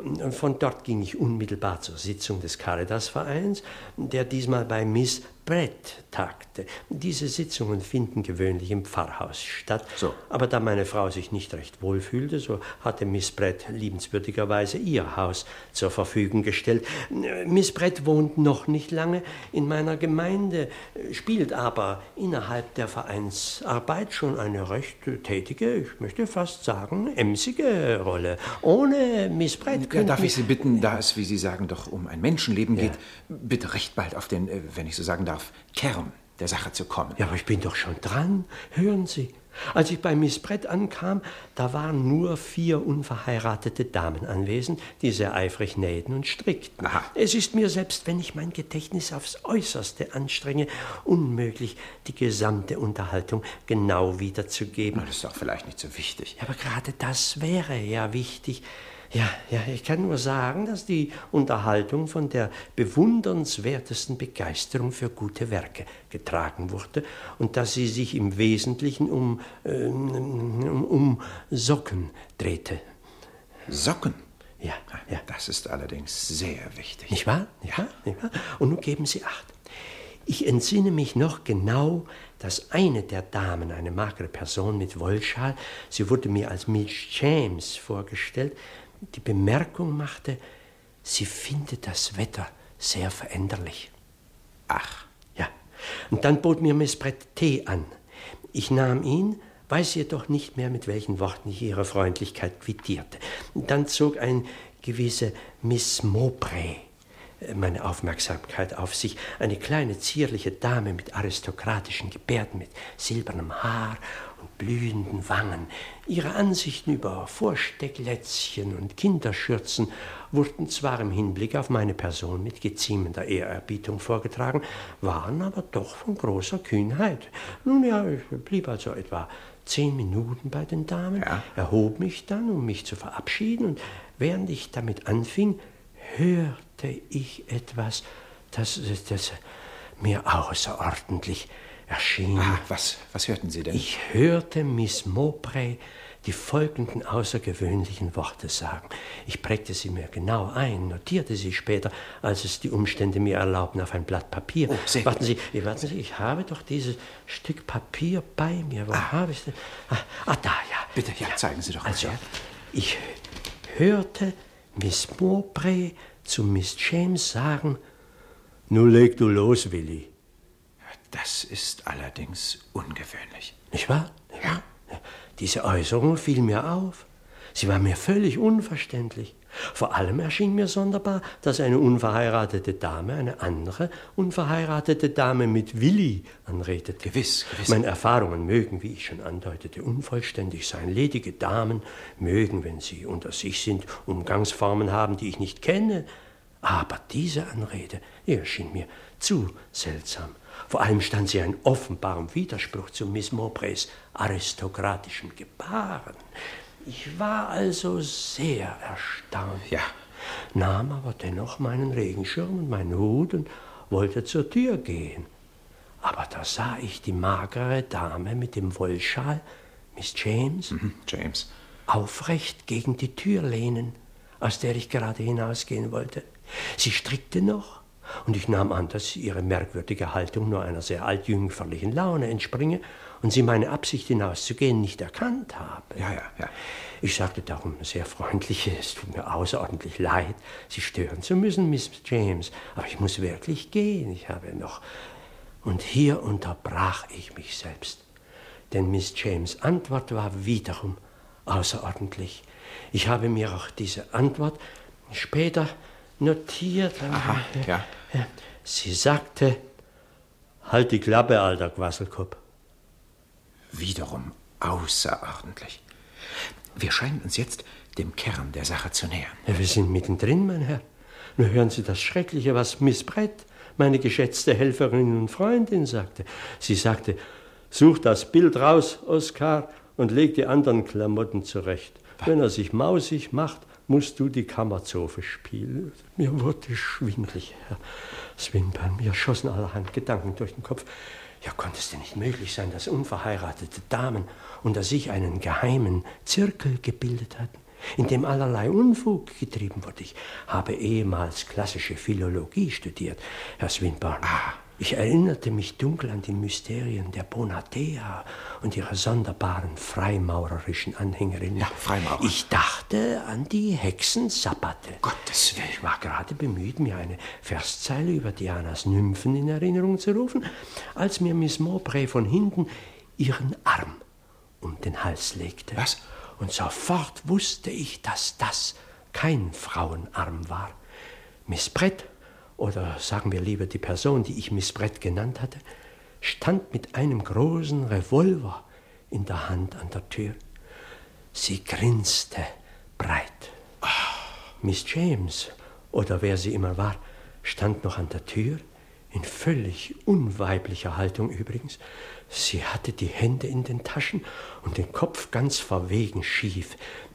Von dort ging ich unmittelbar zur Sitzung des Caritas-Vereins, der diesmal bei Miss Brett tagte. Diese Sitzungen finden gewöhnlich im Pfarrhaus statt. So. Aber da meine Frau sich nicht recht wohl fühlte, so hatte Miss Brett liebenswürdigerweise ihr Haus zur Verfügung gestellt. Miss Brett wohnt noch nicht lange in meiner Gemeinde, spielt aber innerhalb der Vereinsarbeit schon eine recht tätige, ich möchte fast sagen, emsige Rolle. Ohne Miss Brett ja, darf ich Sie bitten, da es, wie Sie sagen, doch um ein Menschenleben ja. geht, bitte recht bald auf den, wenn ich so sagen darf, Kern der Sache zu kommen. Ja, aber ich bin doch schon dran. Hören Sie. Als ich bei Miss Brett ankam, da waren nur vier unverheiratete Damen anwesend, die sehr eifrig nähten und strickten. Aha. Es ist mir, selbst wenn ich mein Gedächtnis aufs Äußerste anstrenge, unmöglich, die gesamte Unterhaltung genau wiederzugeben. Das ist doch vielleicht nicht so wichtig. Ja, aber gerade das wäre ja wichtig. Ja, ja, ich kann nur sagen, dass die Unterhaltung von der bewundernswertesten Begeisterung für gute Werke getragen wurde und dass sie sich im Wesentlichen um, äh, um, um Socken drehte. Socken? Ja, ja. Das ist allerdings sehr wichtig. Nicht wahr? Nicht wahr? Nicht wahr? Und nun geben Sie Acht. Ich entsinne mich noch genau, dass eine der Damen, eine magere Person mit Wollschal, sie wurde mir als Miss James vorgestellt, die Bemerkung machte, sie findet das Wetter sehr veränderlich. Ach. Ja. Und dann bot mir Miss Brett Tee an. Ich nahm ihn, weiß jedoch nicht mehr, mit welchen Worten ich ihre Freundlichkeit quittierte. Und dann zog ein gewisse Miss Mowbray meine Aufmerksamkeit auf sich. Eine kleine, zierliche Dame mit aristokratischen Gebärden, mit silbernem Haar und blühenden Wangen. Ihre Ansichten über Vorstecklätzchen und Kinderschürzen wurden zwar im Hinblick auf meine Person mit geziemender Ehrerbietung vorgetragen, waren aber doch von großer Kühnheit. Nun ja, ich blieb also etwa zehn Minuten bei den Damen, ja. erhob mich dann, um mich zu verabschieden, und während ich damit anfing, hörte ich etwas, das, das mir außerordentlich erschien. Ah, was, was hörten Sie denn? Ich hörte Miss Mowbray die folgenden außergewöhnlichen Worte sagen. Ich prägte sie mir genau ein, notierte sie später, als es die Umstände mir erlaubten, auf ein Blatt Papier. Oh, sehr warten Sie, warten Sie, ich habe doch dieses Stück Papier bei mir. Wo ah. habe ich denn? Ah, ah, da, ja. Bitte, ja, zeigen Sie doch mal. Also, ich hörte Miss Mowbray zu Miss James sagen, »Nun leg du los, Willi.« Das ist allerdings ungewöhnlich. Nicht wahr? Ja. Diese Äußerung fiel mir auf. Sie war mir völlig unverständlich. Vor allem erschien mir sonderbar, dass eine unverheiratete Dame eine andere unverheiratete Dame mit Willi anredete. Gewiss, gewiss. Meine Erfahrungen mögen, wie ich schon andeutete, unvollständig sein. Ledige Damen mögen, wenn sie unter sich sind, Umgangsformen haben, die ich nicht kenne. Aber diese Anrede, die erschien mir zu seltsam. Vor allem stand sie in offenbarem Widerspruch zu Miss Mowbrays aristokratischen Gebaren. Ich war also sehr erstaunt, ja. nahm aber dennoch meinen Regenschirm und meinen Hut und wollte zur Tür gehen. Aber da sah ich die magere Dame mit dem Wollschal, Miss James, mhm, James, aufrecht gegen die Tür lehnen, aus der ich gerade hinausgehen wollte. Sie strickte noch, und ich nahm an, dass ihre merkwürdige Haltung nur einer sehr altjüngferlichen Laune entspringe und sie meine Absicht hinauszugehen nicht erkannt habe. Ja, ja, ja. Ich sagte darum sehr freundlich, es tut mir außerordentlich leid, Sie stören zu müssen, Miss James, aber ich muss wirklich gehen, ich habe noch... Und hier unterbrach ich mich selbst, denn Miss James' Antwort war wiederum außerordentlich. Ich habe mir auch diese Antwort später notiert. Aha, ja. Sie sagte, halt die Klappe, alter Quasselkopf. Wiederum außerordentlich. Wir scheinen uns jetzt dem Kern der Sache zu nähern. Ja, wir sind mittendrin, mein Herr. Nur hören Sie das Schreckliche, was Miss Brett, meine geschätzte Helferin und Freundin, sagte. Sie sagte, such das Bild raus, Oskar, und leg die anderen Klamotten zurecht. Was? Wenn er sich mausig macht, musst du die Kammerzofe spielen. Mir wurde schwindlig, Herr Swinburne. Mir schossen allerhand Gedanken durch den Kopf. Ja, konnte es denn nicht möglich sein, dass unverheiratete Damen unter sich einen geheimen Zirkel gebildet hatten, in dem allerlei Unfug getrieben wurde? Ich habe ehemals klassische Philologie studiert, Herr Swinburne. Ah. Ich erinnerte mich dunkel an die Mysterien der Bonatea und ihrer sonderbaren freimaurerischen Anhängerin. Ja, Freimaurer. Ich dachte an die Hexensabbate. Gottes Willen. Ich war gerade bemüht, mir eine Verszeile über Dianas Nymphen in Erinnerung zu rufen, als mir Miss Mowbray von hinten ihren Arm um den Hals legte. Was? Und sofort wusste ich, dass das kein Frauenarm war. Miss Brett, oder sagen wir lieber die Person, die ich Miss Brett genannt hatte, stand mit einem großen Revolver in der Hand an der Tür. Sie grinste breit. Oh. Miss James, oder wer sie immer war, stand noch an der Tür, in völlig unweiblicher Haltung übrigens. Sie hatte die Hände in den Taschen und den Kopf ganz verwegen schief.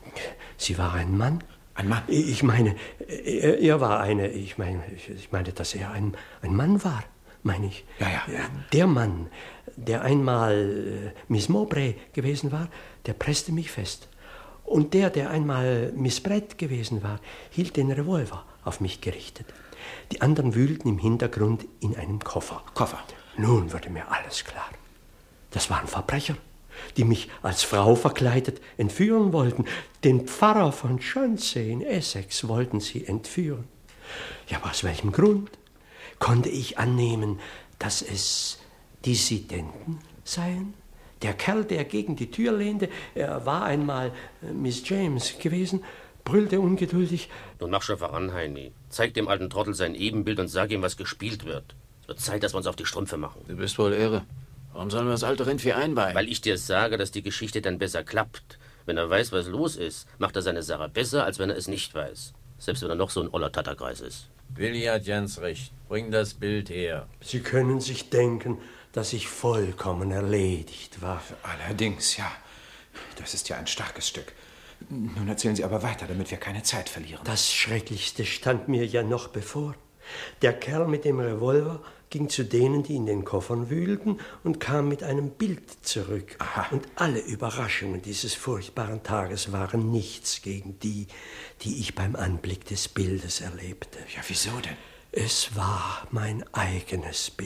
Sie war ein Mann. Ein Mann? Ich meine, er, er war eine, ich meine, ich meine, dass er ein, ein Mann war, meine ich. Ja, ja. Der Mann, der einmal Miss Mowbray gewesen war, der presste mich fest. Und der, der einmal Miss Brett gewesen war, hielt den Revolver auf mich gerichtet. Die anderen wühlten im Hintergrund in einem Koffer. Koffer? Nun wurde mir alles klar. Das waren Verbrecher, die mich als Frau verkleidet entführen wollten. Den Pfarrer von Chauncey in Essex wollten sie entführen. Ja, aber aus welchem Grund? Konnte ich annehmen, dass es Dissidenten seien? Der Kerl, der gegen die Tür lehnte, er war einmal Miss James gewesen, brüllte ungeduldig. Nun mach schon voran, Heini. Zeig dem alten Trottel sein Ebenbild und sag ihm, was gespielt wird. Es wird Zeit, dass wir uns auf die Strümpfe machen. Du bist wohl irre. Warum sollen wir das alte Rindvieh einweihen? Weil ich dir sage, dass die Geschichte dann besser klappt. Wenn er weiß, was los ist, macht er seine Sache besser, als wenn er es nicht weiß. Selbst wenn er noch so ein oller Tatterkreis ist. Willi hat ganz recht. Bring das Bild her. Sie können sich denken, dass ich vollkommen erledigt war. Allerdings, ja. Das ist ja ein starkes Stück. Nun erzählen Sie aber weiter, damit wir keine Zeit verlieren. Das Schrecklichste stand mir ja noch bevor. Der Kerl mit dem Revolver ging zu denen, die in den Koffern wühlten, und kam mit einem Bild zurück. Aha. Und alle Überraschungen dieses furchtbaren Tages waren nichts gegen die, die ich beim Anblick des Bildes erlebte. Ja, wieso denn? Es war mein eigenes Bild.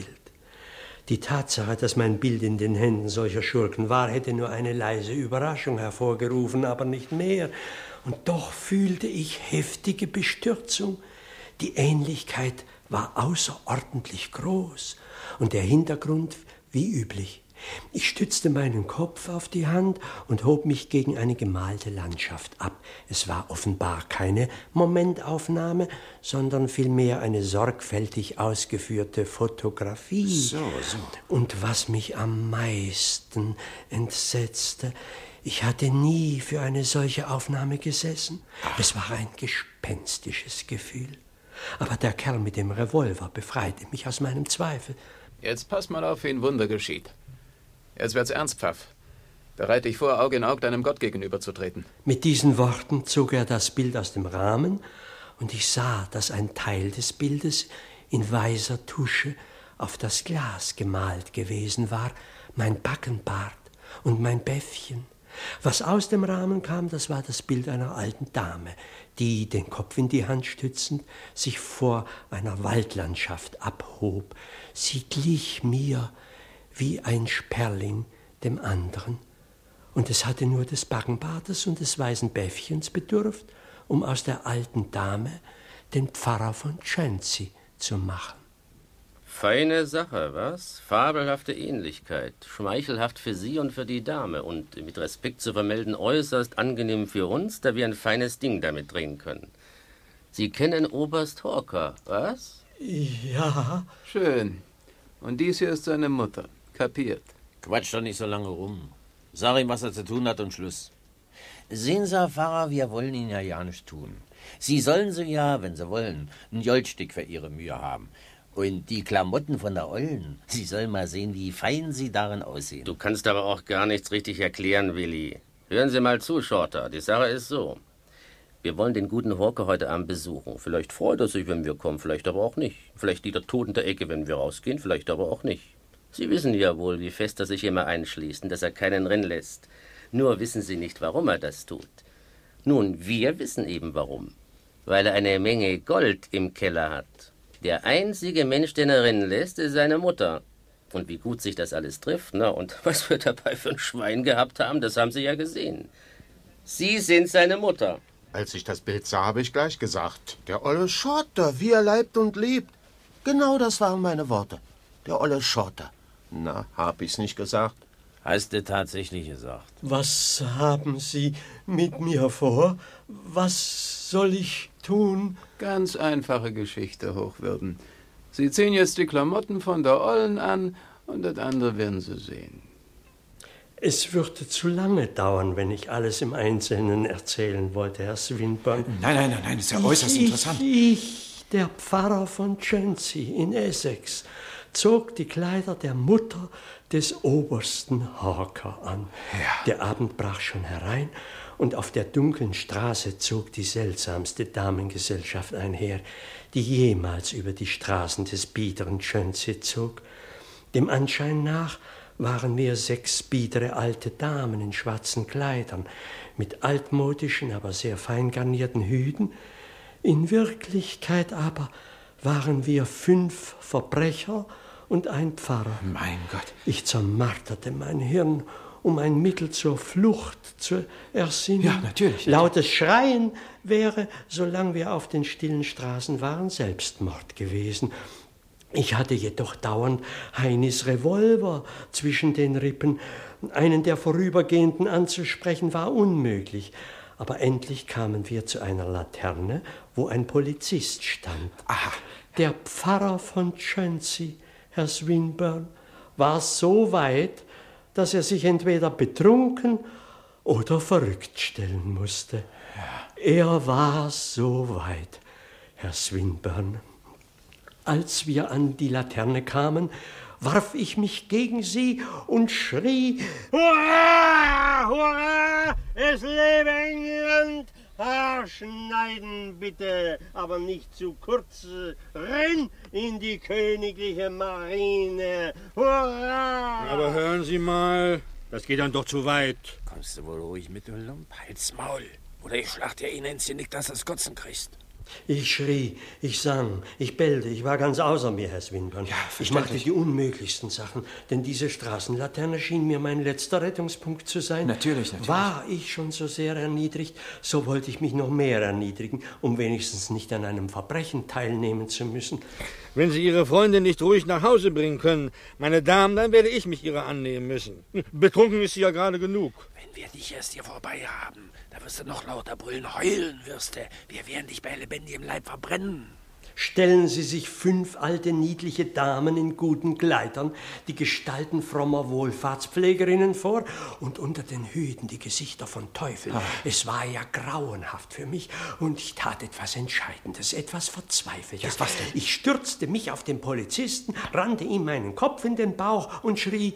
Die Tatsache, dass mein Bild in den Händen solcher Schurken war, hätte nur eine leise Überraschung hervorgerufen, aber nicht mehr. Und doch fühlte ich heftige Bestürzung. Die Ähnlichkeit war außerordentlich groß und der Hintergrund, wie üblich, Ich stützte meinen Kopf auf die Hand und hob mich gegen eine gemalte Landschaft ab. Es war offenbar keine Momentaufnahme, sondern vielmehr eine sorgfältig ausgeführte Fotografie. So, so. Und was mich am meisten entsetzte, ich hatte nie für eine solche Aufnahme gesessen. Ach. Es war ein gespenstisches Gefühl. Aber der Kerl mit dem Revolver befreite mich aus meinem Zweifel. Jetzt pass mal auf, wie ein Wunder geschieht. Jetzt wird's ernst, Pfaff. Bereite dich vor, Auge in Auge deinem Gott gegenüberzutreten. Mit diesen Worten zog er das Bild aus dem Rahmen und ich sah, dass ein Teil des Bildes in weißer Tusche auf das Glas gemalt gewesen war, mein Backenbart und mein Bäffchen. Was aus dem Rahmen kam, das war das Bild einer alten Dame, die, den Kopf in die Hand stützend, sich vor einer Waldlandschaft abhob. Sie glich mir wie ein Sperling dem anderen. Und es hatte nur des Backenbartes und des weißen Bäffchens bedurft, um aus der alten Dame den Pfarrer von Chelsea zu machen. Feine Sache, was? Fabelhafte Ähnlichkeit. Schmeichelhaft für Sie und für die Dame. Und mit Respekt zu vermelden, äußerst angenehm für uns, da wir ein feines Ding damit drehen können. Sie kennen Oberst Hawker, was? Ja. Schön. Und dies hier ist seine Mutter. Kapiert. Quatsch doch nicht so lange rum. Sag ihm, was er zu tun hat und Schluss. Sehen Sie, Herr Pfarrer, wir wollen Ihnen ja ja nicht tun. Sie sollen so ja, wenn Sie wollen, ein Goldstück für Ihre Mühe haben. Und die Klamotten von der Ollen, Sie sollen mal sehen, wie fein sie darin aussehen. Du kannst aber auch gar nichts richtig erklären, Willi. Hören Sie mal zu, Shorter. Die Sache ist so. Wir wollen den guten Hawker heute Abend besuchen. Vielleicht freut er sich, wenn wir kommen, vielleicht aber auch nicht. Vielleicht liegt er tot in der Ecke, wenn wir rausgehen, vielleicht aber auch nicht. Sie wissen ja wohl, wie fest er sich immer einschließt und dass er keinen rennen lässt. Nur wissen Sie nicht, warum er das tut. Nun, wir wissen eben warum. Weil er eine Menge Gold im Keller hat. Der einzige Mensch, den er rennen lässt, ist seine Mutter. Und wie gut sich das alles trifft, na, und was wir dabei für ein Schwein gehabt haben, das haben Sie ja gesehen. Sie sind seine Mutter. Als ich das Bild sah, habe ich gleich gesagt, der olle Schotter, wie er leibt und lebt. Genau das waren meine Worte. Der olle Schotter. Na, hab ich's nicht gesagt? Hast du tatsächlich gesagt. Was haben Sie mit mir vor? Was soll ich tun? Ganz einfache Geschichte, Hochwürden. Sie ziehen jetzt die Klamotten von der Ollen an und das andere werden Sie sehen. Es würde zu lange dauern, wenn ich alles im Einzelnen erzählen wollte, Herr Swinburne. Nein, nein, nein, nein, das ist ja äußerst ich, interessant. Ich, der Pfarrer von Chelsea in Essex, zog die Kleider der Mutter des Obersten Hawker an. Ja. Der Abend brach schon herein und auf der dunklen Straße zog die seltsamste Damengesellschaft einher, die jemals über die Straßen des biederen Chelsea zog. Dem Anschein nach waren wir sechs biedere alte Damen in schwarzen Kleidern, mit altmodischen, aber sehr fein garnierten Hüten. In Wirklichkeit aber waren wir fünf Verbrecher und ein Pfarrer. Mein Gott. Ich zermarterte mein Hirn, um ein Mittel zur Flucht zu ersinnen. Ja, natürlich. Lautes Schreien wäre, solange wir auf den stillen Straßen waren, Selbstmord gewesen. Ich hatte jedoch dauernd Heinis Revolver zwischen den Rippen. Einen der Vorübergehenden anzusprechen war unmöglich. Aber endlich kamen wir zu einer Laterne, wo ein Polizist stand. Aha. Der Pfarrer von Chelsea, Herr Swinburne, war so weit, dass er sich entweder betrunken oder verrückt stellen musste. Ja. Er war so weit, Herr Swinburne. Als wir an die Laterne kamen, warf ich mich gegen sie und schrie: Hurra! Hurra! Es lebe England! Haarschneiden bitte, aber nicht zu kurz. Renn in die königliche Marine. Hurra! Aber hören Sie mal, das geht dann doch zu weit. Kommst du wohl ruhig mit, du Lump? Halt's Maul. Oder ich schlag dir ihn ins Genick, dass du das Kotzen kriegst. Ich schrie, ich sang, ich bellte, ich war ganz außer mir, Herr Swinburne. Ja, ich machte die unmöglichsten Sachen, denn diese Straßenlaterne schien mir mein letzter Rettungspunkt zu sein. Natürlich, natürlich. War ich schon so sehr erniedrigt, so wollte ich mich noch mehr erniedrigen, um wenigstens nicht an einem Verbrechen teilnehmen zu müssen. Wenn Sie Ihre Freundin nicht ruhig nach Hause bringen können, meine Damen, dann werde ich mich ihrer annehmen müssen. Betrunken ist sie ja gerade genug. Wenn wir dich erst hier vorbei haben, da wirst du noch lauter brüllen, heulen wirst du. Wir werden dich bei lebendigem Leib verbrennen. Stellen Sie sich fünf alte, niedliche Damen in guten Kleidern, die Gestalten frommer Wohlfahrtspflegerinnen vor und unter den Hüten die Gesichter von Teufeln. Ah. Es war ja grauenhaft für mich und ich tat etwas Entscheidendes, etwas Verzweifeltes. Ja, was denn? Ich stürzte mich auf den Polizisten, rannte ihm meinen Kopf in den Bauch und schrie: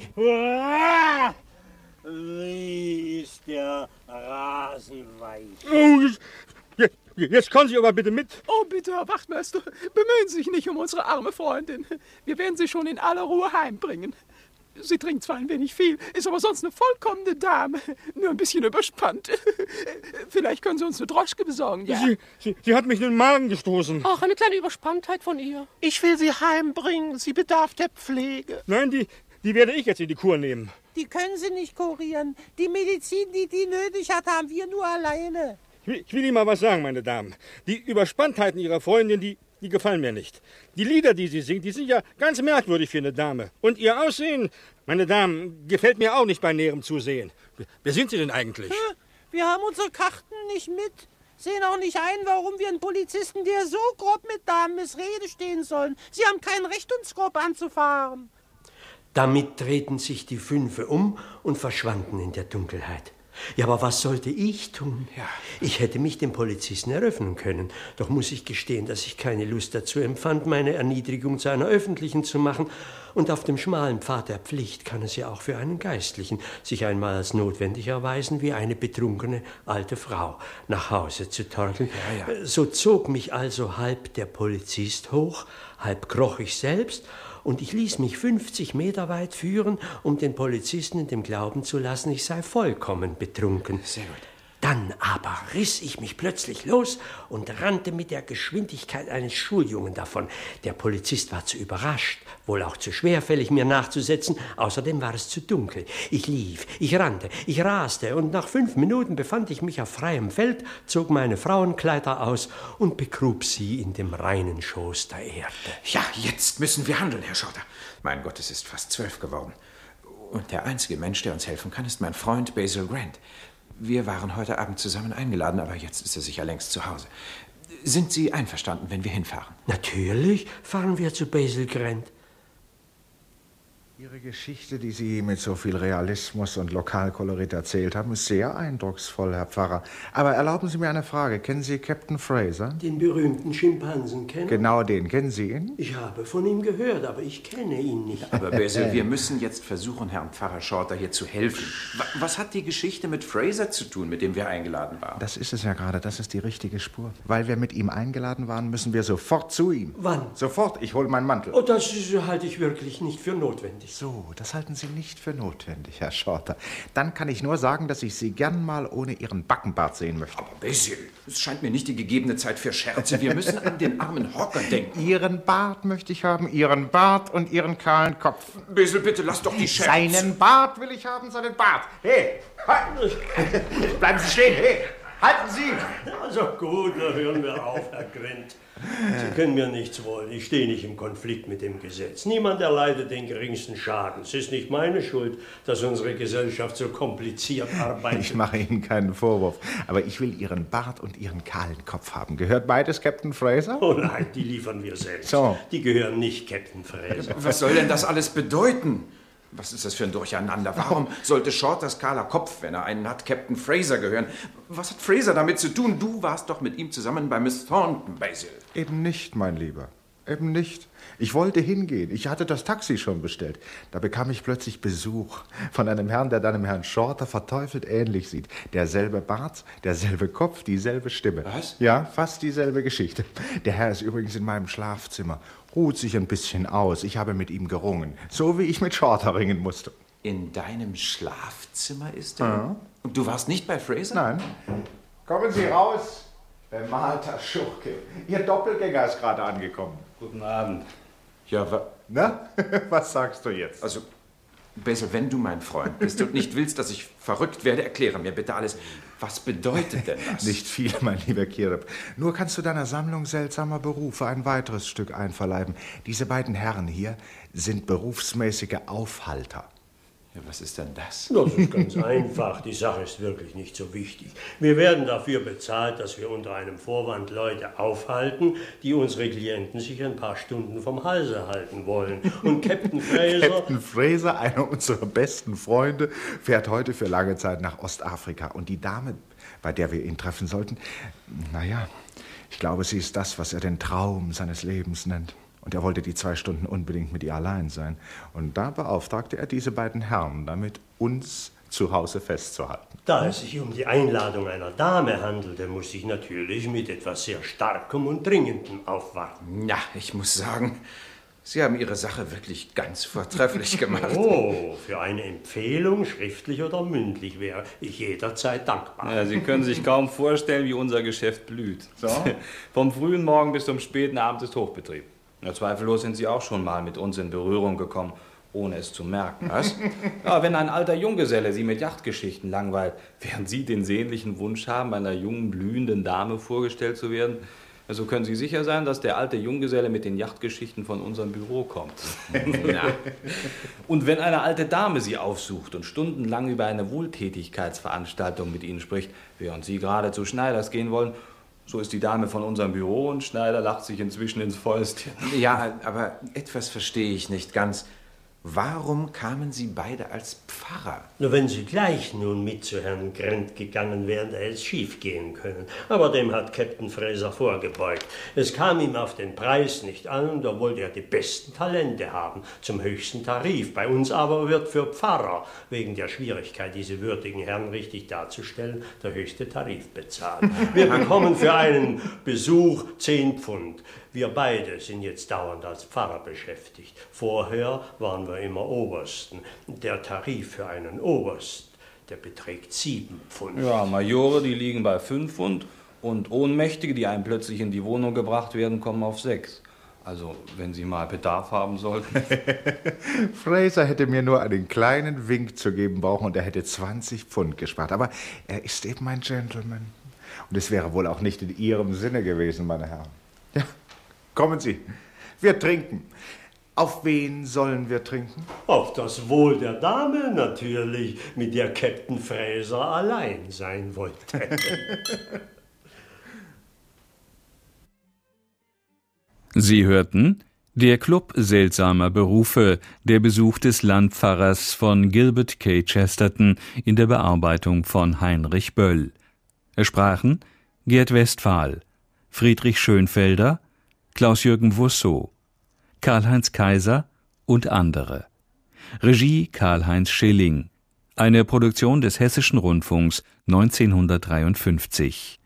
Wie ist der Rasen weich? Oh, jetzt, jetzt kommen Sie aber bitte mit. Oh, bitte, Herr Wachtmeister, bemühen Sie sich nicht um unsere arme Freundin. Wir werden sie schon in aller Ruhe heimbringen. Sie trinkt zwar ein wenig viel, ist aber sonst eine vollkommene Dame. Nur ein bisschen überspannt. Vielleicht können Sie uns eine Droschke besorgen, ja? Sie, sie, sie hat mich in den Magen gestoßen. Ach, eine kleine Überspanntheit von ihr. Ich will sie heimbringen. Sie bedarf der Pflege. Nein, die, die werde ich jetzt in die Kur nehmen. Die können Sie nicht kurieren. Die Medizin, die die nötig hat, haben wir nur alleine. Ich will, ich will Ihnen mal was sagen, meine Damen. Die Überspanntheiten Ihrer Freundin, die, die gefallen mir nicht. Die Lieder, die sie singt, die sind ja ganz merkwürdig für eine Dame. Und ihr Aussehen, meine Damen, gefällt mir auch nicht bei näherem Zusehen. Wer sind Sie denn eigentlich? Wir haben unsere Karten nicht mit. Sehen auch nicht ein, warum wir einen Polizisten, der so grob mit Damen Missrede stehen sollen. Sie haben kein Recht, uns grob anzufahren. Damit drehten sich die Fünfe um und verschwanden in der Dunkelheit. Ja, aber was sollte ich tun? Ja. Ich hätte mich dem Polizisten eröffnen können. Doch muss ich gestehen, dass ich keine Lust dazu empfand, meine Erniedrigung zu einer öffentlichen zu machen. Und auf dem schmalen Pfad der Pflicht kann es ja auch für einen Geistlichen sich einmal als notwendig erweisen, wie eine betrunkene alte Frau nach Hause zu torkeln. Ja, ja. So zog mich also halb der Polizist hoch, halb kroch ich selbst. Und ich ließ mich fünfzig Meter weit führen, um den Polizisten in dem Glauben zu lassen, ich sei vollkommen betrunken. Sehr gut. Dann aber riss ich mich plötzlich los und rannte mit der Geschwindigkeit eines Schuljungen davon. Der Polizist war zu überrascht, wohl auch zu schwerfällig, mir nachzusetzen. Außerdem war es zu dunkel. Ich lief, ich rannte, ich raste und nach fünf Minuten befand ich mich auf freiem Feld, zog meine Frauenkleider aus und begrub sie in dem reinen Schoß der Erde. Ja, jetzt müssen wir handeln, Herr Shorter. Mein Gott, es ist fast zwölf geworden. Und der einzige Mensch, der uns helfen kann, ist mein Freund Basil Grant. Wir waren heute Abend zusammen eingeladen, aber jetzt ist er sicher längst zu Hause. Sind Sie einverstanden, wenn wir hinfahren? Natürlich fahren wir zu Basil Grant. Ihre Geschichte, die Sie mit so viel Realismus und Lokalkolorit erzählt haben, ist sehr eindrucksvoll, Herr Pfarrer. Aber erlauben Sie mir eine Frage. Kennen Sie Captain Fraser? Den berühmten Schimpansen kennen? Genau den. Kennen Sie ihn? Ich habe von ihm gehört, aber ich kenne ihn nicht. Aber Basil, wir müssen jetzt versuchen, Herrn Pfarrer Shorter hier zu helfen. Was hat die Geschichte mit Fraser zu tun, mit dem wir eingeladen waren? Das ist es ja gerade. Das ist die richtige Spur. Weil wir mit ihm eingeladen waren, müssen wir sofort zu ihm. Wann? Sofort. Ich hole meinen Mantel. Oh, das halte ich wirklich nicht für notwendig. So, das halten Sie nicht für notwendig, Herr Shorter. Dann kann ich nur sagen, dass ich Sie gern mal ohne Ihren Backenbart sehen möchte. Aber Basil, es scheint mir nicht die gegebene Zeit für Scherze. Wir müssen an den armen Hocker denken. Ihren Bart möchte ich haben, Ihren Bart und Ihren kahlen Kopf. Basil, bitte lass doch die Scherze. Seinen Bart will ich haben, seinen Bart. Hey, halt. Bleiben Sie stehen, hey. Halten Sie! Also gut, da hören wir auf, Herr Grant. Sie können mir nichts wollen. Ich stehe nicht im Konflikt mit dem Gesetz. Niemand erleidet den geringsten Schaden. Es ist nicht meine Schuld, dass unsere Gesellschaft so kompliziert arbeitet. Ich mache Ihnen keinen Vorwurf, aber ich will Ihren Bart und Ihren kahlen Kopf haben. Gehört beides Captain Fraser? Oh nein, die liefern wir selbst. So. Die gehören nicht Captain Fraser. Was soll denn das alles bedeuten? Was ist das für ein Durcheinander? Warum sollte Shorters kahler Kopf, wenn er einen hat, Captain Fraser gehören? Was hat Fraser damit zu tun? Du warst doch mit ihm zusammen bei Miss Thornton, Basil. Eben nicht, mein Lieber. Eben nicht. Ich wollte hingehen. Ich hatte das Taxi schon bestellt. Da bekam ich plötzlich Besuch von einem Herrn, der deinem Herrn Shorter verteufelt ähnlich sieht. Derselbe Bart, derselbe Kopf, dieselbe Stimme. Was? Ja, fast dieselbe Geschichte. Der Herr ist übrigens in meinem Schlafzimmer. Ruht sich ein bisschen aus. Ich habe mit ihm gerungen. So wie ich mit Shorter ringen musste. In deinem Schlafzimmer ist er? Ja. Und du warst nicht bei Fraser? Nein. Kommen Sie raus, bemalter Schurke. Ihr Doppelgänger ist gerade angekommen. Guten Abend. Ja, wa Na, was sagst du jetzt? Also, Basil, wenn du mein Freund bist und nicht willst, dass ich verrückt werde, erkläre mir bitte alles. Was bedeutet denn das? Nicht viel, mein lieber Kirib. Nur kannst du deiner Sammlung seltsamer Berufe ein weiteres Stück einverleiben. Diese beiden Herren hier sind berufsmäßige Aufhalter. Ja, was ist denn das? Das ist ganz einfach. Die Sache ist wirklich nicht so wichtig. Wir werden dafür bezahlt, dass wir unter einem Vorwand Leute aufhalten, die unsere Klienten sich ein paar Stunden vom Halse halten wollen. Und Captain Fraser... Captain Fraser, einer unserer besten Freunde, fährt heute für lange Zeit nach Ostafrika. Und die Dame, bei der wir ihn treffen sollten, naja, ich glaube, sie ist das, was er den Traum seines Lebens nennt. Und er wollte die zwei Stunden unbedingt mit ihr allein sein. Und da beauftragte er diese beiden Herren damit, uns zu Hause festzuhalten. Da es sich um die Einladung einer Dame handelte, muss ich natürlich mit etwas sehr Starkem und Dringendem aufwarten. Ja, ich muss sagen, Sie haben Ihre Sache wirklich ganz vortrefflich gemacht. Oh, für eine Empfehlung, schriftlich oder mündlich, wäre ich jederzeit dankbar. Ja, Sie können sich kaum vorstellen, wie unser Geschäft blüht. So? Vom frühen Morgen bis zum späten Abend ist Hochbetrieb. Ja, zweifellos sind Sie auch schon mal mit uns in Berührung gekommen, ohne es zu merken. Was? Ja, wenn ein alter Junggeselle Sie mit Yachtgeschichten langweilt, während Sie den sehnlichen Wunsch haben, einer jungen, blühenden Dame vorgestellt zu werden, so können Sie sicher sein, dass der alte Junggeselle mit den Yachtgeschichten von unserem Büro kommt. Ja. Und wenn eine alte Dame Sie aufsucht und stundenlang über eine Wohltätigkeitsveranstaltung mit Ihnen spricht, während Sie gerade zu Schneiders gehen wollen, so ist die Dame von unserem Büro und Schneider lacht sich inzwischen ins Fäustchen. Ja, aber etwas verstehe ich nicht ganz. Warum kamen Sie beide als Pfarrer? Nur wenn Sie gleich nun mit zu Herrn Grant gegangen wären, da hätte es schief gehen können. Aber dem hat Captain Fraser vorgebeugt. Es kam ihm auf den Preis nicht an, da wollte er die besten Talente haben, zum höchsten Tarif. Bei uns aber wird für Pfarrer, wegen der Schwierigkeit, diese würdigen Herren richtig darzustellen, der höchste Tarif bezahlt. Wir bekommen für einen Besuch zehn Pfund. Wir beide sind jetzt dauernd als Pfarrer beschäftigt. Vorher waren wir immer Obersten. Der Tarif für einen Oberst, der beträgt sieben Pfund. Ja, Majore, die liegen bei fünf Pfund und Ohnmächtige, die einem plötzlich in die Wohnung gebracht werden, kommen auf sechs. Also, wenn Sie mal Bedarf haben sollten. Fraser hätte mir nur einen kleinen Wink zu geben brauchen und er hätte zwanzig Pfund gespart. Aber er ist eben ein Gentleman. Und es wäre wohl auch nicht in Ihrem Sinne gewesen, meine Herren. Ja. Kommen Sie, wir trinken. Auf wen sollen wir trinken? Auf das Wohl der Dame natürlich, mit der Captain Fraser allein sein wollte. Sie hörten Der Club seltsamer Berufe, der Besuch des Landpfarrers von Gilbert K. Chesterton in der Bearbeitung von Heinrich Böll. Es sprachen Gerd Westphal, Friedrich Schönfelder, Klaus-Jürgen Wussow, Karl-Heinz Kaiser und andere. Regie Karl-Heinz Schilling. Eine Produktion des Hessischen Rundfunks neunzehnhundertdreiundfünfzig.